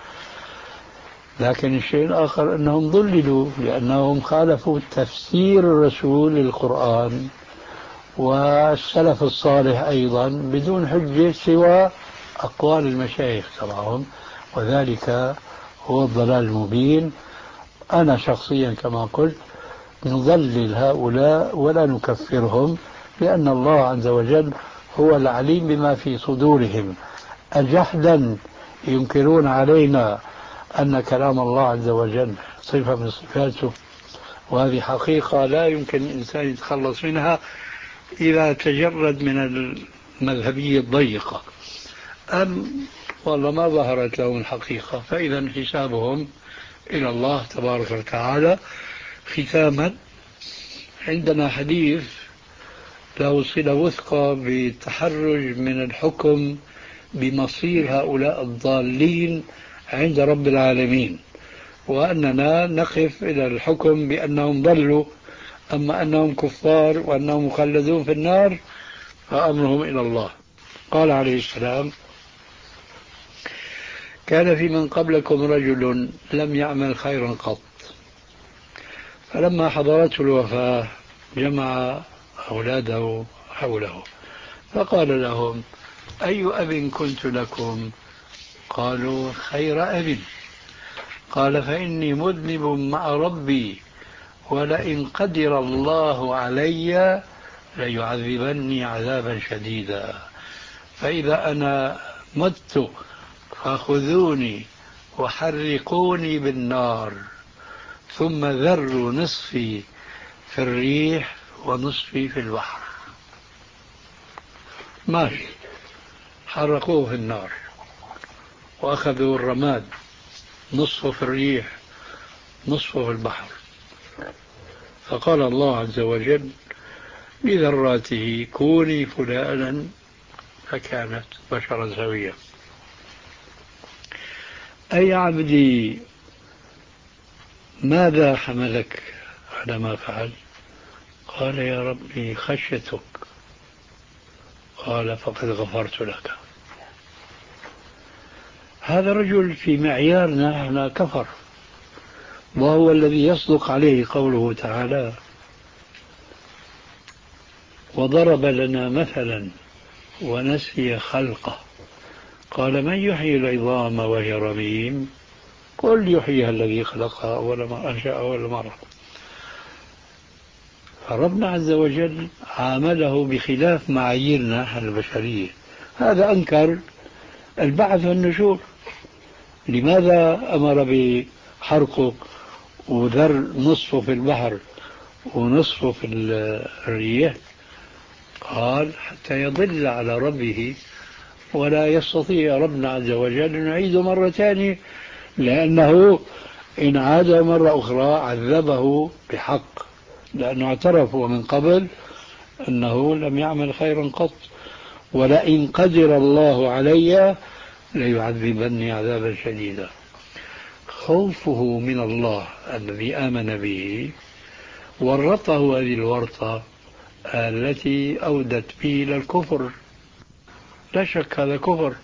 لكن الشيء الآخر أنهم ضللوا لأنهم خالفوا تفسير الرسول للقرآن والسلف الصالح أيضا بدون حجة سوى أقوال المشايخ تبعهم، وذلك هو الضلال المبين. أنا شخصيا كما قلت نضلل هؤلاء ولا نكفرهم، لأن الله عز وجل هو العليم بما في صدورهم، أجحدا ينكرون علينا أن كلام الله عز وجل صفة من صفاته، وهذه حقيقة لا يمكن الإنسان يتخلص منها إذا تجرد من المذهبية الضيقة، أم والله ما ظهرت لهم الحقيقة، فإذا حسابهم إلى الله تبارك وتعالى. ختاما، عندنا حديث له صلة وثقة بالتحرج من الحكم بمصير هؤلاء الضالين عند رب العالمين، وأننا نقف إلى الحكم بأنهم ضلوا، أما أنهم كفار وأنهم مخلدون في النار فأمرهم إلى الله. قال عليه السلام: كان في من قبلكم رجل لم يعمل خيرا قط، فلما حضرته الوفاة جمع أولاده حوله فقال لهم: أي أب كنت لكم؟ قالوا: خير أب. قال: فإني مذنب مع ربي، ولئن قدر الله علي ليعذبني عذابا شديدا، فإذا أنا مت فخذوني وحرقوني بالنار، ثم ذروا نصفي في الريح ونصفي في البحر. ماشي، حرقوه في النار وأخذوا الرماد، نصفه في الريح نصفه في البحر. فقال الله عز وجل لذراته: كوني فلانا، فكانت بشرا سويا. أي عبدي ماذا حملك على ما فعل؟ قال: يا ربي خشيتك. قال: فقد غفرت لك. هذا الرجل في معيارنا احنا كفر، وهو الذي يصدق عليه قوله تعالى: وضرب لنا مثلا ونسي خلقه قال: من يحيي العظام وهي رميم؟ قل يحييها الذي خلقها أول ما أنشأ أول مرة. فربنا عز وجل عامله بخلاف معاييرنا البشرية. هذا أنكر البعث والنشور، لماذا أمر بحرقه وذر نصفه في البحر ونصفه في الريح؟ قال: حتى يضل على ربه ولا يستطيع ربنا عز وجل أن يعيده مرة ثانية، لأنه إن عاد مرة أخرى عذبه بحق، لأنه اعترف من قبل أنه لم يعمل خيرا قط. ولئن قدر الله علي ليعذبني عذابا شديدا. خوفه من الله الذي آمن به ورطه هذه الورطة التي أودت به إلى الكفر. لا شك هذا كفر،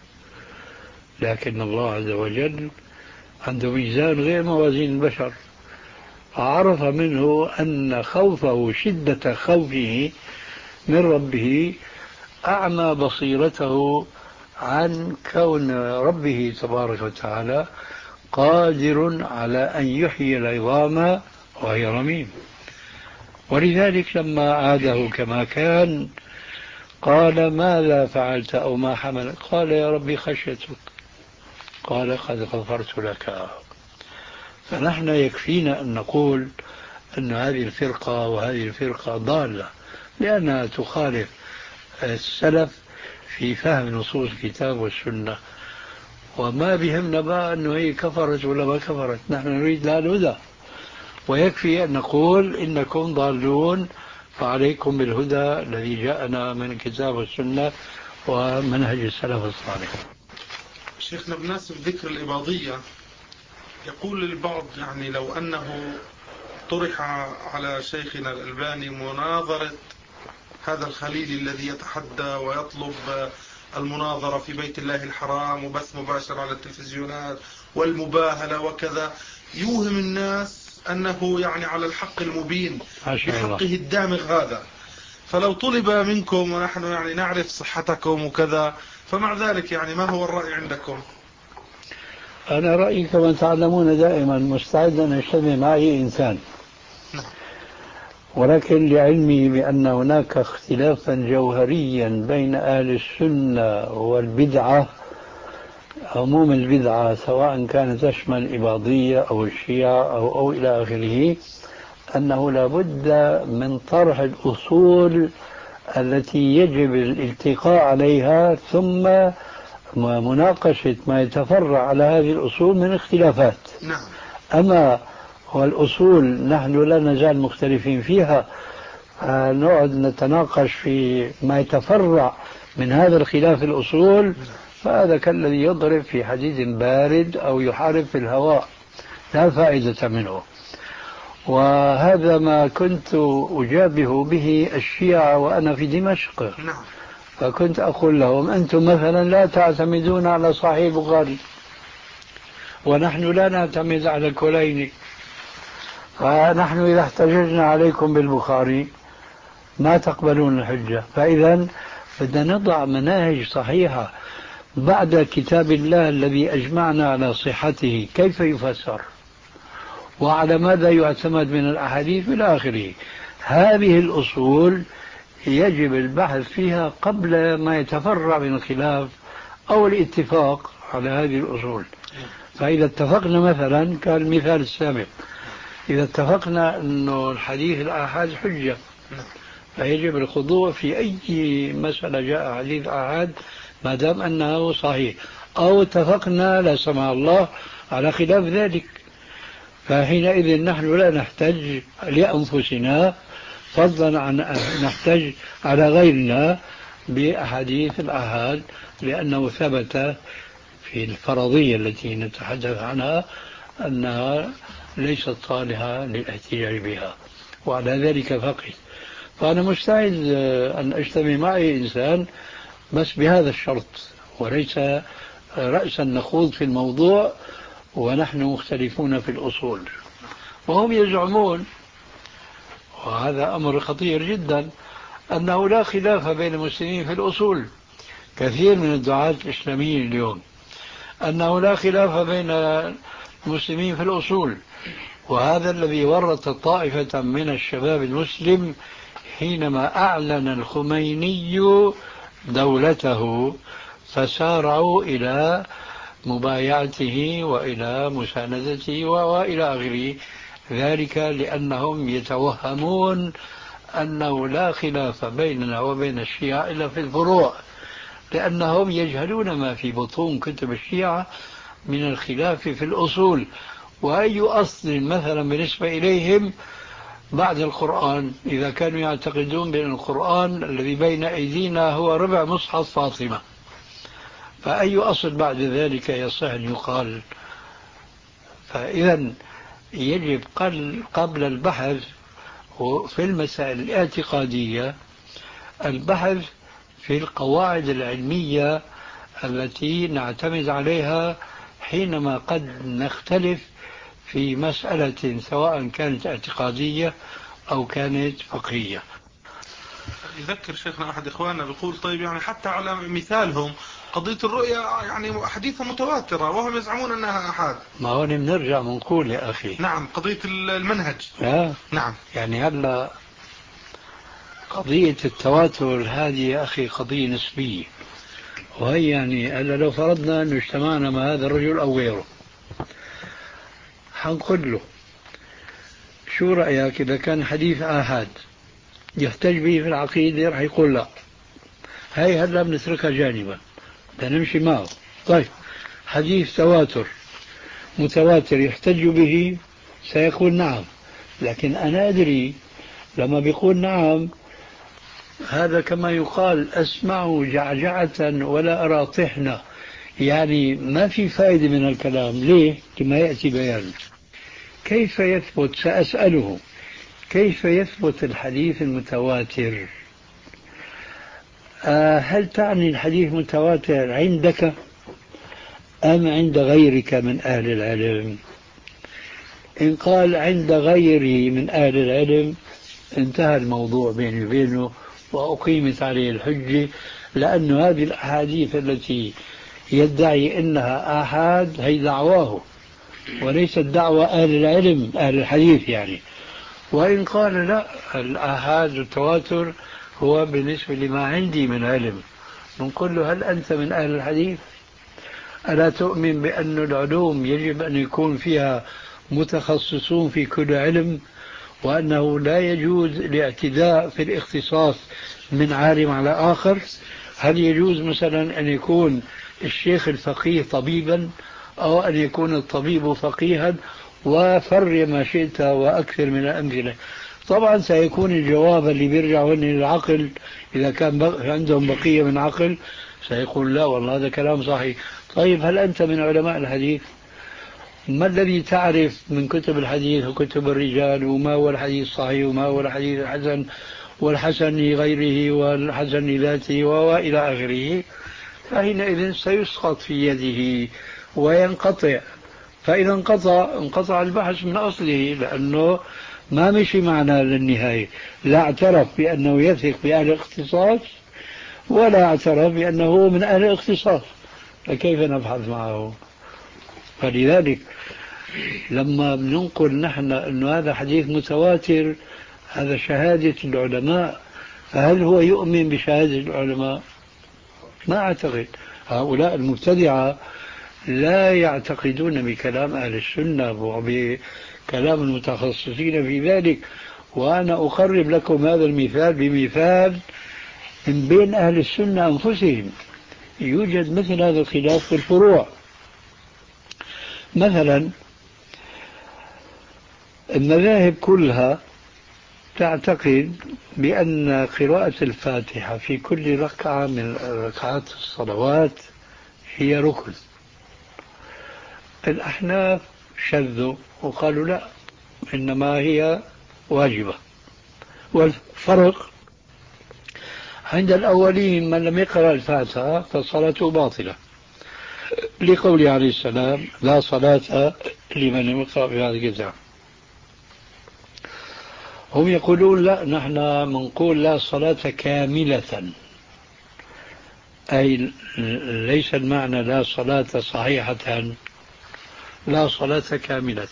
لكن الله عز وجل عنده ميزان غير موازين البشر، عرف منه أن خوفه شدة خوفه من ربه أعمى بصيرته عن كون ربه تبارك وتعالى قادر على أن يحيي العظام وهي رميم. ولذلك لما عاده كما كان قال: ماذا فعلت أو ما حملك؟ قال: يا ربي خشيتك. قال: قد غفرت لك. فنحن يكفينا أن نقول أن هذه الفرقة وهذه الفرقة ضالة، لأنها تخالف السلف في فهم نصوص الكتاب والسنة. وما بهمنا بقى أنه هي كفرت ولا ما كفرت، نحن نريد لها الهدى، ويكفي أن نقول إنكم ضالون فعليكم بالهدى الذي جاءنا من الكتاب والسنة ومنهج السلف الصالح. شيخنا بناسب ذكر الإباضية، يقول البعض يعني لو أنه طرح على شيخنا الألباني مناظرة هذا الخليل الذي يتحدى ويطلب المناظرة في بيت الله الحرام وبث مباشر على التلفزيونات والمباهلة وكذا، يوهم الناس أنه يعني على الحق المبين بحقه الدامغ هذا. فلو طلب منكم ونحن يعني نعرف صحتكم وكذا، فمع ذلك يعني ما هو الرأي عندكم؟ أنا رأيي كما تعلمون دائما مستعد أن يجتمع معي إنسان، ولكن لعلمي بأن هناك اختلافا جوهريا بين أهل السنة والبدعة عموم البدعة سواء كانت تشمل الإباضية أو الشيعة أو, أو إلى آخره، أنه لابد من طرح الأصول التي يجب الالتقاء عليها ثم مناقشة ما يتفرع على هذه الأصول من اختلافات. نعم. أما والأصول نحن لا نزال مختلفين فيها، نقعد نتناقش في ما يتفرع من هذا الخلاف الأصول، فهذا كالذي يضرب في حديد بارد أو يحارب في الهواء، لا فائدة منه. وهذا ما كنت أجابه به الشيعة وأنا في دمشق. نعم. فكنت أقول لهم أنتم مثلا لا تعتمدون على صحيح البخاري ونحن لا نعتمد على الكليني، فنحن إذا احتججنا عليكم بالبخاري ما تقبلون الحجة. فإذا بدنا نضع مناهج صحيحة بعد كتاب الله الذي أجمعنا على صحته كيف يفسر وعلى ماذا يعتمد من الأحاديث إلى آخره. هذه الأصول يجب البحث فيها قبل ما يتفرع من الخلاف أو الاتفاق على هذه الأصول. فإذا اتفقنا مثلا كالمثال السابق، إذا اتفقنا أنه الحديث الآحاد حجة فيجب الخضوع في أي مسألة جاء حديث آحاد ما دام أنه صحيح، أو اتفقنا لا سمح الله على خلاف ذلك، فحينئذ نحن لا نحتج لأنفسنا فضلا عن أن نحتج على غيرنا بأحاديث الآحاد، لأنه ثبت في الفرضية التي نتحدث عنها أنها ليست صالحة للاحتجاج بها، وعلى ذلك فقط. فأنا مستعد أن أجتمع معي إنسان بس بهذا الشرط، وليس رأسا نخوض في الموضوع ونحن مختلفون في الأصول. وهم يزعمون، وهذا أمر خطير جدا، أنه لا خلاف بين المسلمين في الأصول. كثير من الدعاة الإسلاميين اليوم أنه لا خلاف بين المسلمين في الأصول، وهذا الذي ورط طائفة من الشباب المسلم حينما أعلن الخميني دولته فسارعوا إلى مبايعته وإلى مساندته وإلى آخره، ذلك لأنهم يتوهمون أنه لا خلاف بيننا وبين الشيعة إلا في الفروع، لأنهم يجهلون ما في بطون كتب الشيعة من الخلاف في الأصول. وأي أصل مثلا بالنسبة إليهم بعد القرآن، إذا كانوا يعتقدون بأن القرآن الذي بين أيدينا هو ربع مصحف فاطمة، فأي أصل بعد ذلك يصح أن يقال؟ فإذا يجب قبل البحث في المسائل الاعتقادية البحث في القواعد العلمية التي نعتمد عليها حينما قد نختلف في مسألة سواء كانت اعتقادية أو كانت فقهية. يذكر شيخنا أحد إخواننا بيقول طيب يعني حتى على مثالهم قضية الرؤية يعني حديثة متواترة وهم يزعمون أنها أحاد. ما هون بنرجع بنقول يا أخي نعم قضية المنهج. آه. نعم. يعني هلا قضية التواتر هذه يا أخي قضية نسبية، وهي يعني هلا لو فرضنا أنه اجتمعنا مع هذا الرجل أو غيره حنقول له شو رأيك إذا كان حديث آحاد يحتج به في العقيدة؟ رح يقول لا، هاي هلا بنتركها جانبا لنمشي معه. طيب حديث تواتر متواتر يحتج به سيقول نعم، لكن أنا أدري لما بيقول نعم هذا كما يقال أسمع جعجعة ولا أرى طحنة، يعني ما في فائدة من الكلام. ليه؟ كما يأتي بيان. كيف يثبت، سأسأله كيف يثبت الحديث المتواتر؟ أه هل تعني الحديث متواتر عندك أم عند غيرك من أهل العلم؟ إن قال عند غيري من أهل العلم انتهى الموضوع بيني وبينه وأقيمت عليه الحجة، لأن هذه الأحاديث التي يدعي إنها آحاد هي دعواه وليست دعوة أهل العلم أهل الحديث يعني. وإن قال لا الآحاد والتواتر هو بالنسبة لما عندي من علم، نقول له هل أنت من أهل الحديث؟ ألا تؤمن بأن العلوم يجب أن يكون فيها متخصصون في كل علم، وأنه لا يجوز الاعتداء في الاختصاص من عالم على آخر؟ هل يجوز مثلا أن يكون الشيخ الفقيه طبيبا، أو أن يكون الطبيب فقيها، وفر ما شئت وأكثر من الأمثلة؟ طبعا سيكون الجواب اللي بيرجعوا للعقل، إذا كان عندهم بقية من عقل سيقول لا والله هذا كلام صحيح. طيب هل أنت من علماء الحديث؟ ما الذي تعرف من كتب الحديث وكتب الرجال، وما هو الحديث الصحيح وما هو الحديث الحسن، والحسن لغيره والحسن لذاته وإلى آخره؟ فحينئذ سيسقط في يده وينقطع، فإذا انقطع انقطع البحث من أصله، لأنه ما مشي معنا للنهاية، لا اعترف بأنه يثق بأهل الاختصاص ولا اعترف بأنه من أهل الاختصاص، فكيف نبحث معه؟ فلذلك لما بننقل نحن أن هذا حديث متواتر، هذا شهادة العلماء، فهل هو يؤمن بشهادة العلماء؟ ما أعتقد. هؤلاء المبتدعة لا يعتقدون بكلام أهل السنة وبكلام المتخصصين في ذلك. وأنا أقرب لكم هذا المثال بمثال من بين أهل السنة أنفسهم، يوجد مثل هذا الخلاف في الفروع. مثلا المذاهب كلها تعتقد بأن قراءة الفاتحة في كل ركعة من ركعات الصلوات هي ركن. الأحناف شذوا وقالوا لا، إنما هي واجبة. والفرق عند الأولين من لم يقرأ الفاتحة فصلاته باطلة، لقوله عليه السلام لا صلاة لمن لم يقرأ بهذا الكتاب. هم يقولون لا، نحن منقول لا صلاة كاملة، أي ليس المعنى لا صلاة صحيحة، لا صلاة كاملة.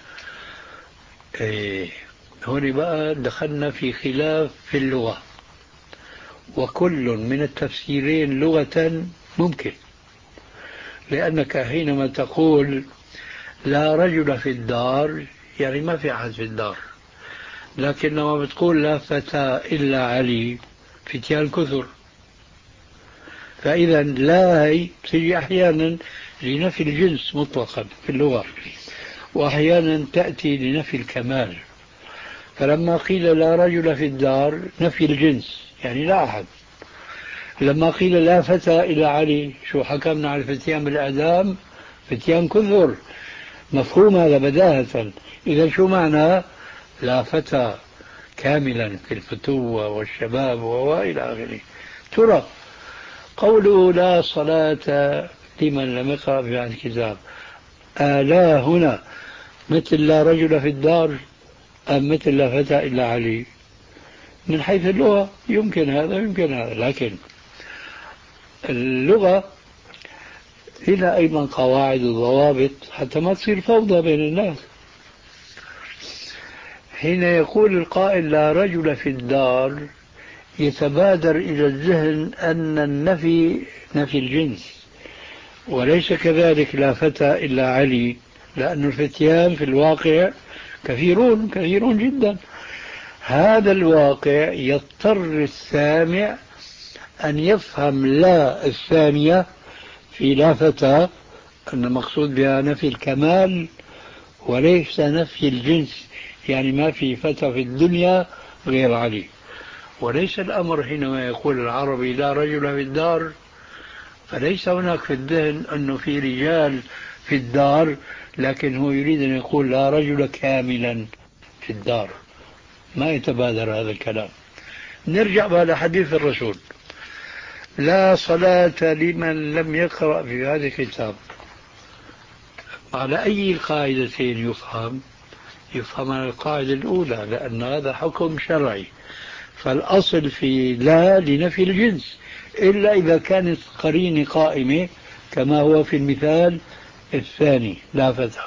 إيه، هون بقى دخلنا في خلاف في اللغة، وكل من التفسيرين لغة ممكن، لأنك حينما تقول لا رجل في الدار يعني ما في أحد في الدار، لكن لما بتقول لا فتى إلا علي فتيان كثر، فإذا لا هي تجي أحيانا لنفي الجنس مطلقا في اللغة، وأحيانا تأتي لنفي الكمال. فلما قيل لا رجل في الدار نفي الجنس يعني لا أحد. لما قيل لا فتى إلى علي، شو حكمنا على الفتيان بالإعدام؟ فتيان كثر، مفهوم هذا بداهة. إذا شو معنى لا فتى كاملا في الفتوة والشباب وإلى آخره؟ ترى قوله لا صلاة لمن لم يقرأ في هذا الكتاب، آلا هنا مثل لا رجل في الدار أم مثل لا فتى إلا علي؟ من حيث اللغة يمكن هذا يمكن هذا، لكن اللغة لها أيضا قواعد وضوابط حتى ما تصير فوضى بين الناس. حين يقول القائل لا رجل في الدار يتبادر إلى الذهن أن النفي نفي الجنس، وليس كذلك لا فتى إلا علي، لأن الفتيان في الواقع كثيرون كثيرون جدا. هذا الواقع يضطر السامع أن يفهم لا الثانية في لا فتى أن المقصود بها نفي الكمال وليس نفي الجنس، يعني ما في فتى في الدنيا غير علي. وليس الأمر حينما يقول العربي لا رجل في الدار، فليس هناك في الذهن أنه في رجال في الدار، لكن هو يريد أن يقول لا رجل كاملا في الدار. ما يتبادر هذا الكلام. نرجع بقى لحديث الرسول لا صلاة لمن لم يقرأ في هذا الكتاب. على أي القاعدتين يفهم؟ يفهم على القاعدة الأولى، لأن هذا حكم شرعي، فالأصل في لا لنفي الجنس، إلا إذا كانت قرينة قائمة كما هو في المثال الثاني لا فتى.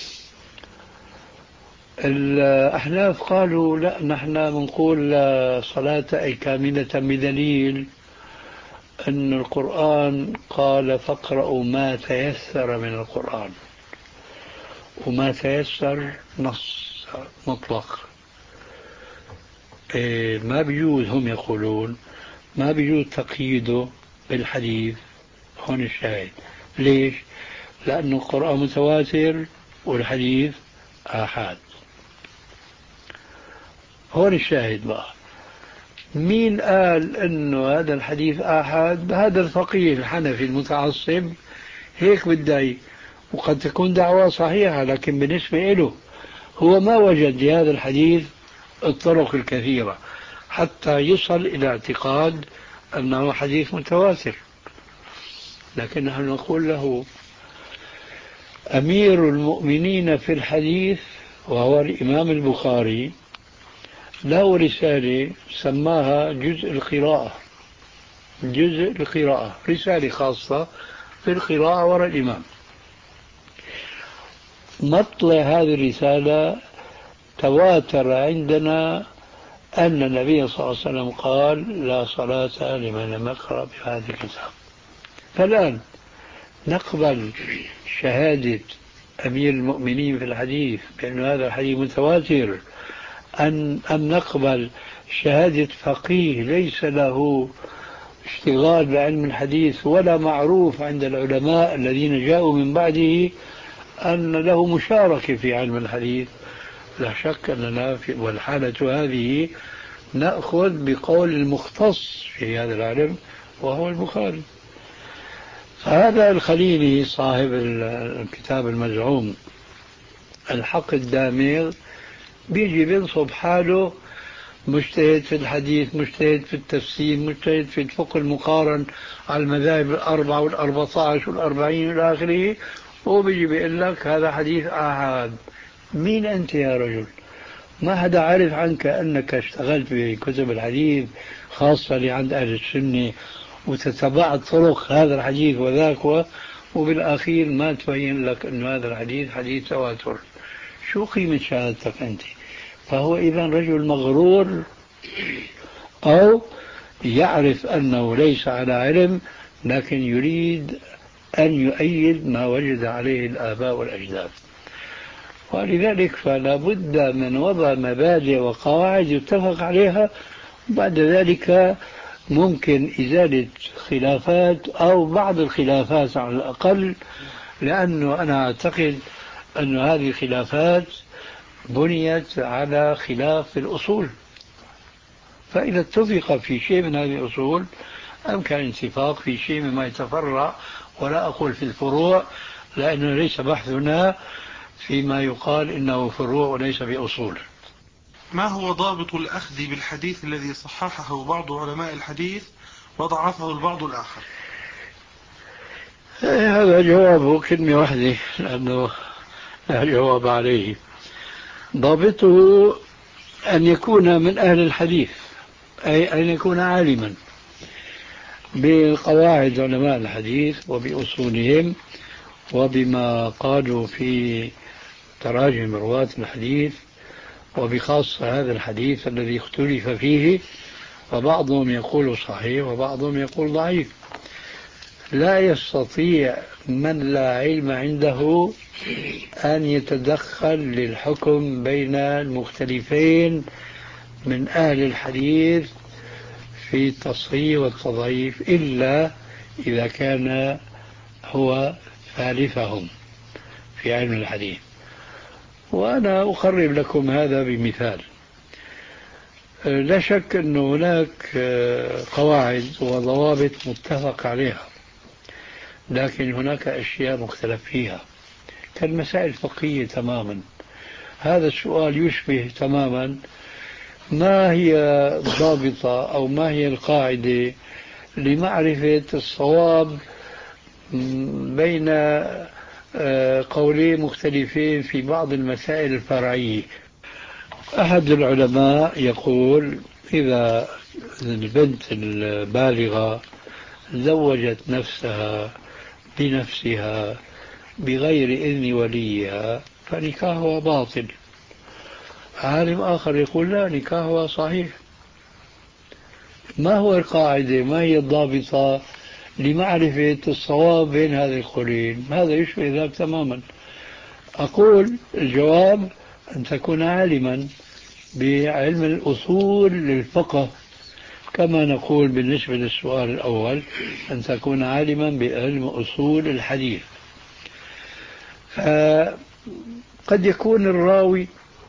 الأحناف قالوا لا، نحن بنقول صلاة أي كاملة بدليل أن القرآن قال فاقرأوا ما تيسر من القرآن، وما تيسر نص مطلق. إيه ما بيجوز، هم يقولون ما بيجوز تقييده بالحديث. هون الشاهد. ليش؟ لأن القرآن متواتر والحديث آحاد. هون الشاهد بقى. مين قال انه هذا الحديث آحاد؟ هذا الفقيه الحنفي المتعصب هيك بدعي، وقد تكون دعوة صحيحة، لكن بالنسبة له هو ما وجد لهذا الحديث الطرق الكثيرة حتى يصل إلى اعتقاد أنه حديث متواتر. لكن نحن نقول له أمير المؤمنين في الحديث وهو الإمام البخاري له رسالة سماها جزء القراءة، جزء القراءة، رسالة خاصة في القراءة وراء الإمام. مطلع هذه الرسالة تواتر عندنا أن النبي صلى الله عليه وسلم قال لا صلاة لمن لم يقرأ بهذا الكتاب. فالآن نقبل شهادة أمير المؤمنين في الحديث بأن هذا الحديث متواتر، أن أم نقبل شهادة فقيه ليس له اشتغال بعلم الحديث ولا معروف عند العلماء الذين جاءوا من بعده أن له مشاركة في علم الحديث؟ لا شك أننا في والحالة هذه نأخذ بقول المختص في هذا العلم وهو البخاري. فهذا الخليلي صاحب الكتاب المزعوم الحق الدامغ بيجي بينصب حاله مجتهد في الحديث، مجتهد في التفسير، مجتهد في الفقه المقارن على المذاهب الأربعة والأربعة عشر والأربعين إلى آخره، وبيجي بيقول لك هذا حديث آحاد. مين أنت يا رجل؟ ما حدا عارف عنك أنك اشتغلت بكتب الحديث خاصة اللي عند أهل السنة وتتبعت طرق هذا الحديث وذاك، وبالأخير ما تبين لك أن هذا الحديث حديث تواتر. شو قيمة شهادتك أنت؟ فهو إذا رجل مغرور أو يعرف أنه ليس على علم لكن يريد أن يؤيد ما وجد عليه الآباء والأجداد. ولذلك فلا بد من وضع مبادئ وقواعد يتفق عليها، وبعد ذلك ممكن إزالة خلافات أو بعض الخلافات على الأقل، لأنه أنا أعتقد أن هذه الخلافات بنيت على خلاف الأصول، فإذا اتفق في شيء من هذه الأصول أمكن الاتفاق في شيء مما يتفرع، ولا أقول في الفروع لأنه ليس بحثنا فيما يقال إنه فروع وليس بأصول. ما هو ضابط الأخذ بالحديث الذي صححه بعض علماء الحديث وضعفه البعض الآخر؟ هذا جوابه كلمة واحدة لأنه لا جواب عليه. ضابطه أن يكون من أهل الحديث، أي أن يكون عالما بقواعد علماء الحديث وبأصولهم وبما قالوا في تراجم رواة الحديث، وبخاصة هذا الحديث الذي اختلف فيه، وبعضهم يقول صحيح وبعضهم يقول ضعيف. لا يستطيع من لا علم عنده أن يتدخل للحكم بين المختلفين من أهل الحديث في التصحيح والتضعيف إلا إذا كان هو ثالثهم في علم الحديث. وأنا أقرب لكم هذا بمثال. لا شك أن هناك قواعد وضوابط متفق عليها، لكن هناك أشياء مختلف فيها كالمسائل الفقهية تماما. هذا السؤال يشبه تماما ما هي الضابطة أو ما هي القاعدة لمعرفة الصواب بين قولين مختلفين في بعض المسائل الفرعية. أحد العلماء يقول إذا البنت البالغة زوجت نفسها بنفسها بغير إذن وليها فنكاحها باطل. عالم آخر يقول لا، نكاحها صحيح. ما هو القاعدة؟ ما هي الضابطة لمعرفة الصواب بين هذه القولين. هذا يشبه ذاك تماما. أقول الجواب أن تكون عالما بعلم الأصول للفقه، كما نقول بالنسبة للسؤال الأول أن تكون عالما بعلم أصول الحديث. قد يكون الراوي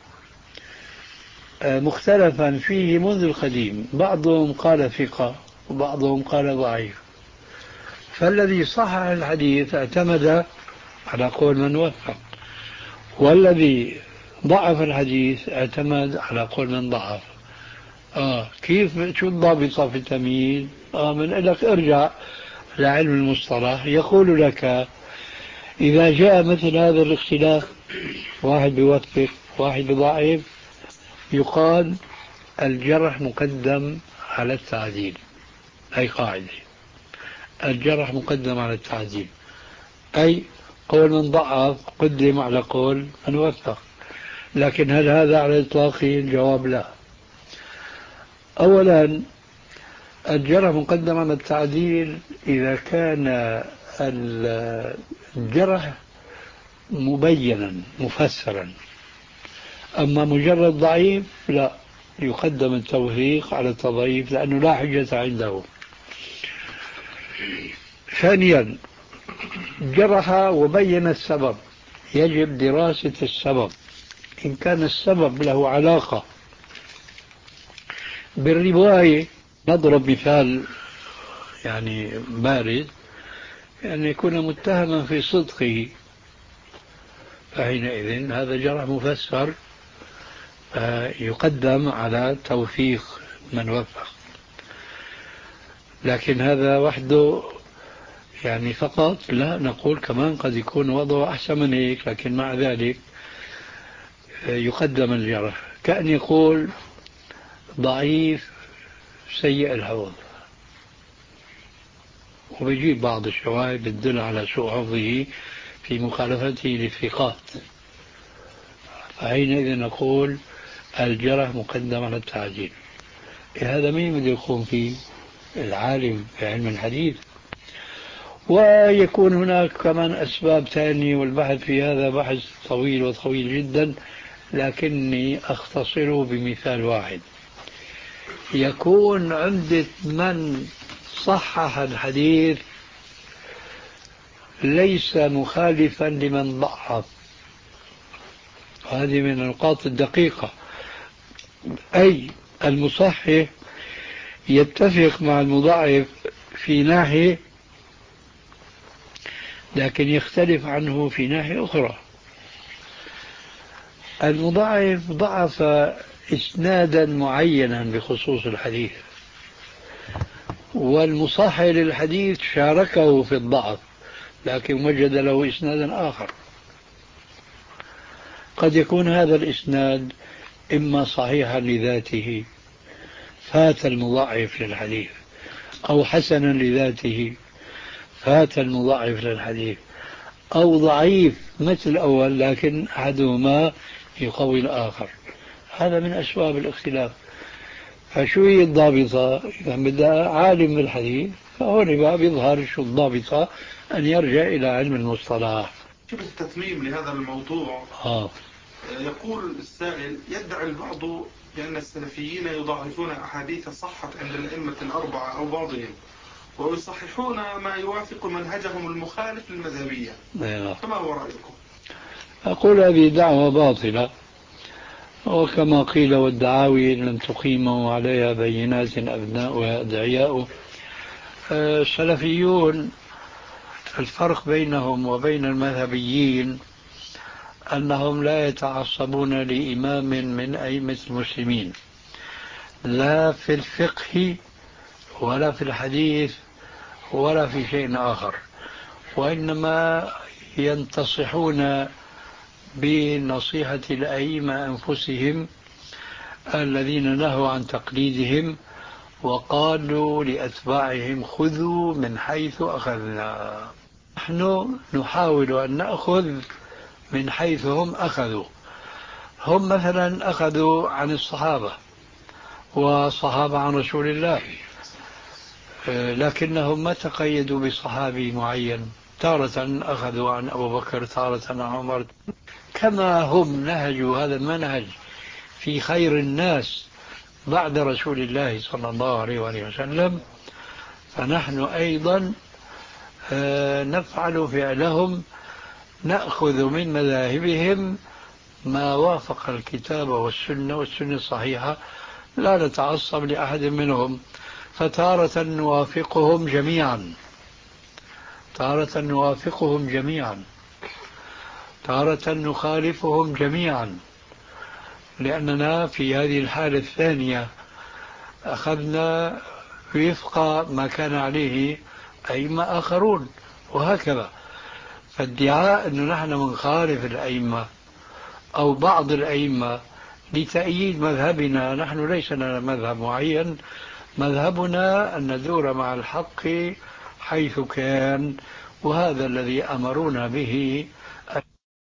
مختلفا فيه منذ القديم، بعضهم قال ثقة وبعضهم قال ضعيف، فالذي صحح الحديث اعتمد على قول من وثق، والذي ضعف الحديث اعتمد على قول من ضعف. آه كيف شو الضابطة في التمييز؟ آه من لك ارجع لعلم المصطلح يقول لك إذا جاء مثل هذا الاختلاف، واحد بيوثق واحد بضعيف، يقال الجرح مقدم على التعديل. أي قاعدة الجرح مقدم على التعديل، أي قول من ضعف قدم على قول من وثق. لكن هل هذا على إطلاقه؟ الجواب لا. أولا الجرح مقدم على التعديل إذا كان الجرح مبينا مفسرا، أما مجرد ضعيف لا، يقدم التوثيق على التضعيف لأنه لا حجة عنده. ثانيا جرح وبين السبب، يجب دراسة السبب. إن كان السبب له علاقة بالرواية، نضرب مثال يعني بارز، يعني يكون متهما في صدقه، فحينئذ هذا جرح مفسر يقدم على توثيق من وفق. لكن هذا وحده يعني فقط لا، نقول كمان قد يكون وضعه أحسن من هيك، لكن مع ذلك يقدم الجرح. كأن يقول ضعيف سيء الحفظ، وبيجيب بعض الشواهد تدل على سوء حفظه في مخالفته للثقات، فحينئذ نقول الجرح مقدم على التعديل. هذا مين بده يقوم فيه؟ العالم في علم الحديث. ويكون هناك كمان أسباب ثانية، والبحث في هذا بحث طويل وطويل جدا، لكني أختصره بمثال واحد. يكون عندة من صحح الحديث ليس مخالفا لمن ضعف، هذه من النقاط الدقيقة. أي المصحح يتفق مع المضاعف في ناحية، لكن يختلف عنه في ناحية أخرى. المضاعف ضعف إسنادا معينا بخصوص الحديث، والمصحح للحديث شاركه في الضعف لكن وجد له إسنادا آخر. قد يكون هذا الإسناد إما صحيحا لذاته فات المضاعف للحديث، أو حسنا لذاته فات المضاعف للحديث، أو ضعيف مثل الأول لكن أحدهما يقوي الآخر. هذا من أسباب الاختلاف. فشو هي الضابطة؟ إذا بدأ عالم بالحديث فهون بقى بيظهر شو الضابطة، أن يرجع إلى علم المصطلح. شوف التتميم لهذا الموضوع. آه. يقول السائل: يدعي البعض بأن السلفيين يضعفون أحاديث صحت عند الأئمة الأربعة أو بعضهم، ويصححون ما يوافق منهجهم المخالف للمذهبية. فما هو رأيكم؟ أقول هذه دعوة باطلة، وكما قيل والدعاوي لم تقيموا عليها بينات أبناؤها أدعياء. السلفيون الفرق بينهم وبين المذهبيين أنهم لا يتعصبون لإمام من أئمة المسلمين، لا في الفقه ولا في الحديث ولا في شيء آخر، وإنما ينتصحون بنصيحة الأئمة أنفسهم الذين نهوا عن تقليدهم وقالوا لأتباعهم خذوا من حيث أخذنا. نحن نحاول أن نأخذ من حيث هم أخذوا. هم مثلا أخذوا عن الصحابة والصحابة عن رسول الله، لكنهم ما تقيدوا بصحابي معين، تارة أخذوا عن أبو بكر، تارة عن عمر، كما هم نهجوا هذا المنهج في خير الناس بعد رسول الله صلى الله عليه وآله وسلم، فنحن أيضا نفعل فعلهم، نأخذ من مذاهبهم ما وافق الكتاب والسنة والسنة الصحيحة، لا نتعصب لأحد منهم، فتارة نوافقهم جميعا، تارة نوافقهم جميعا، تارة نخالفهم جميعا، لأننا في هذه الحالة الثانية أخذنا وفق ما كان عليه أئمة آخرون، وهكذا. فادعاء أنه نحن منخالف الأئمة أو بعض الأئمة لتأييد مذهبنا، نحن ليس لنا مذهب معين، مذهبنا أن ندور مع الحق حيث كان، وهذا الذي أمرونا به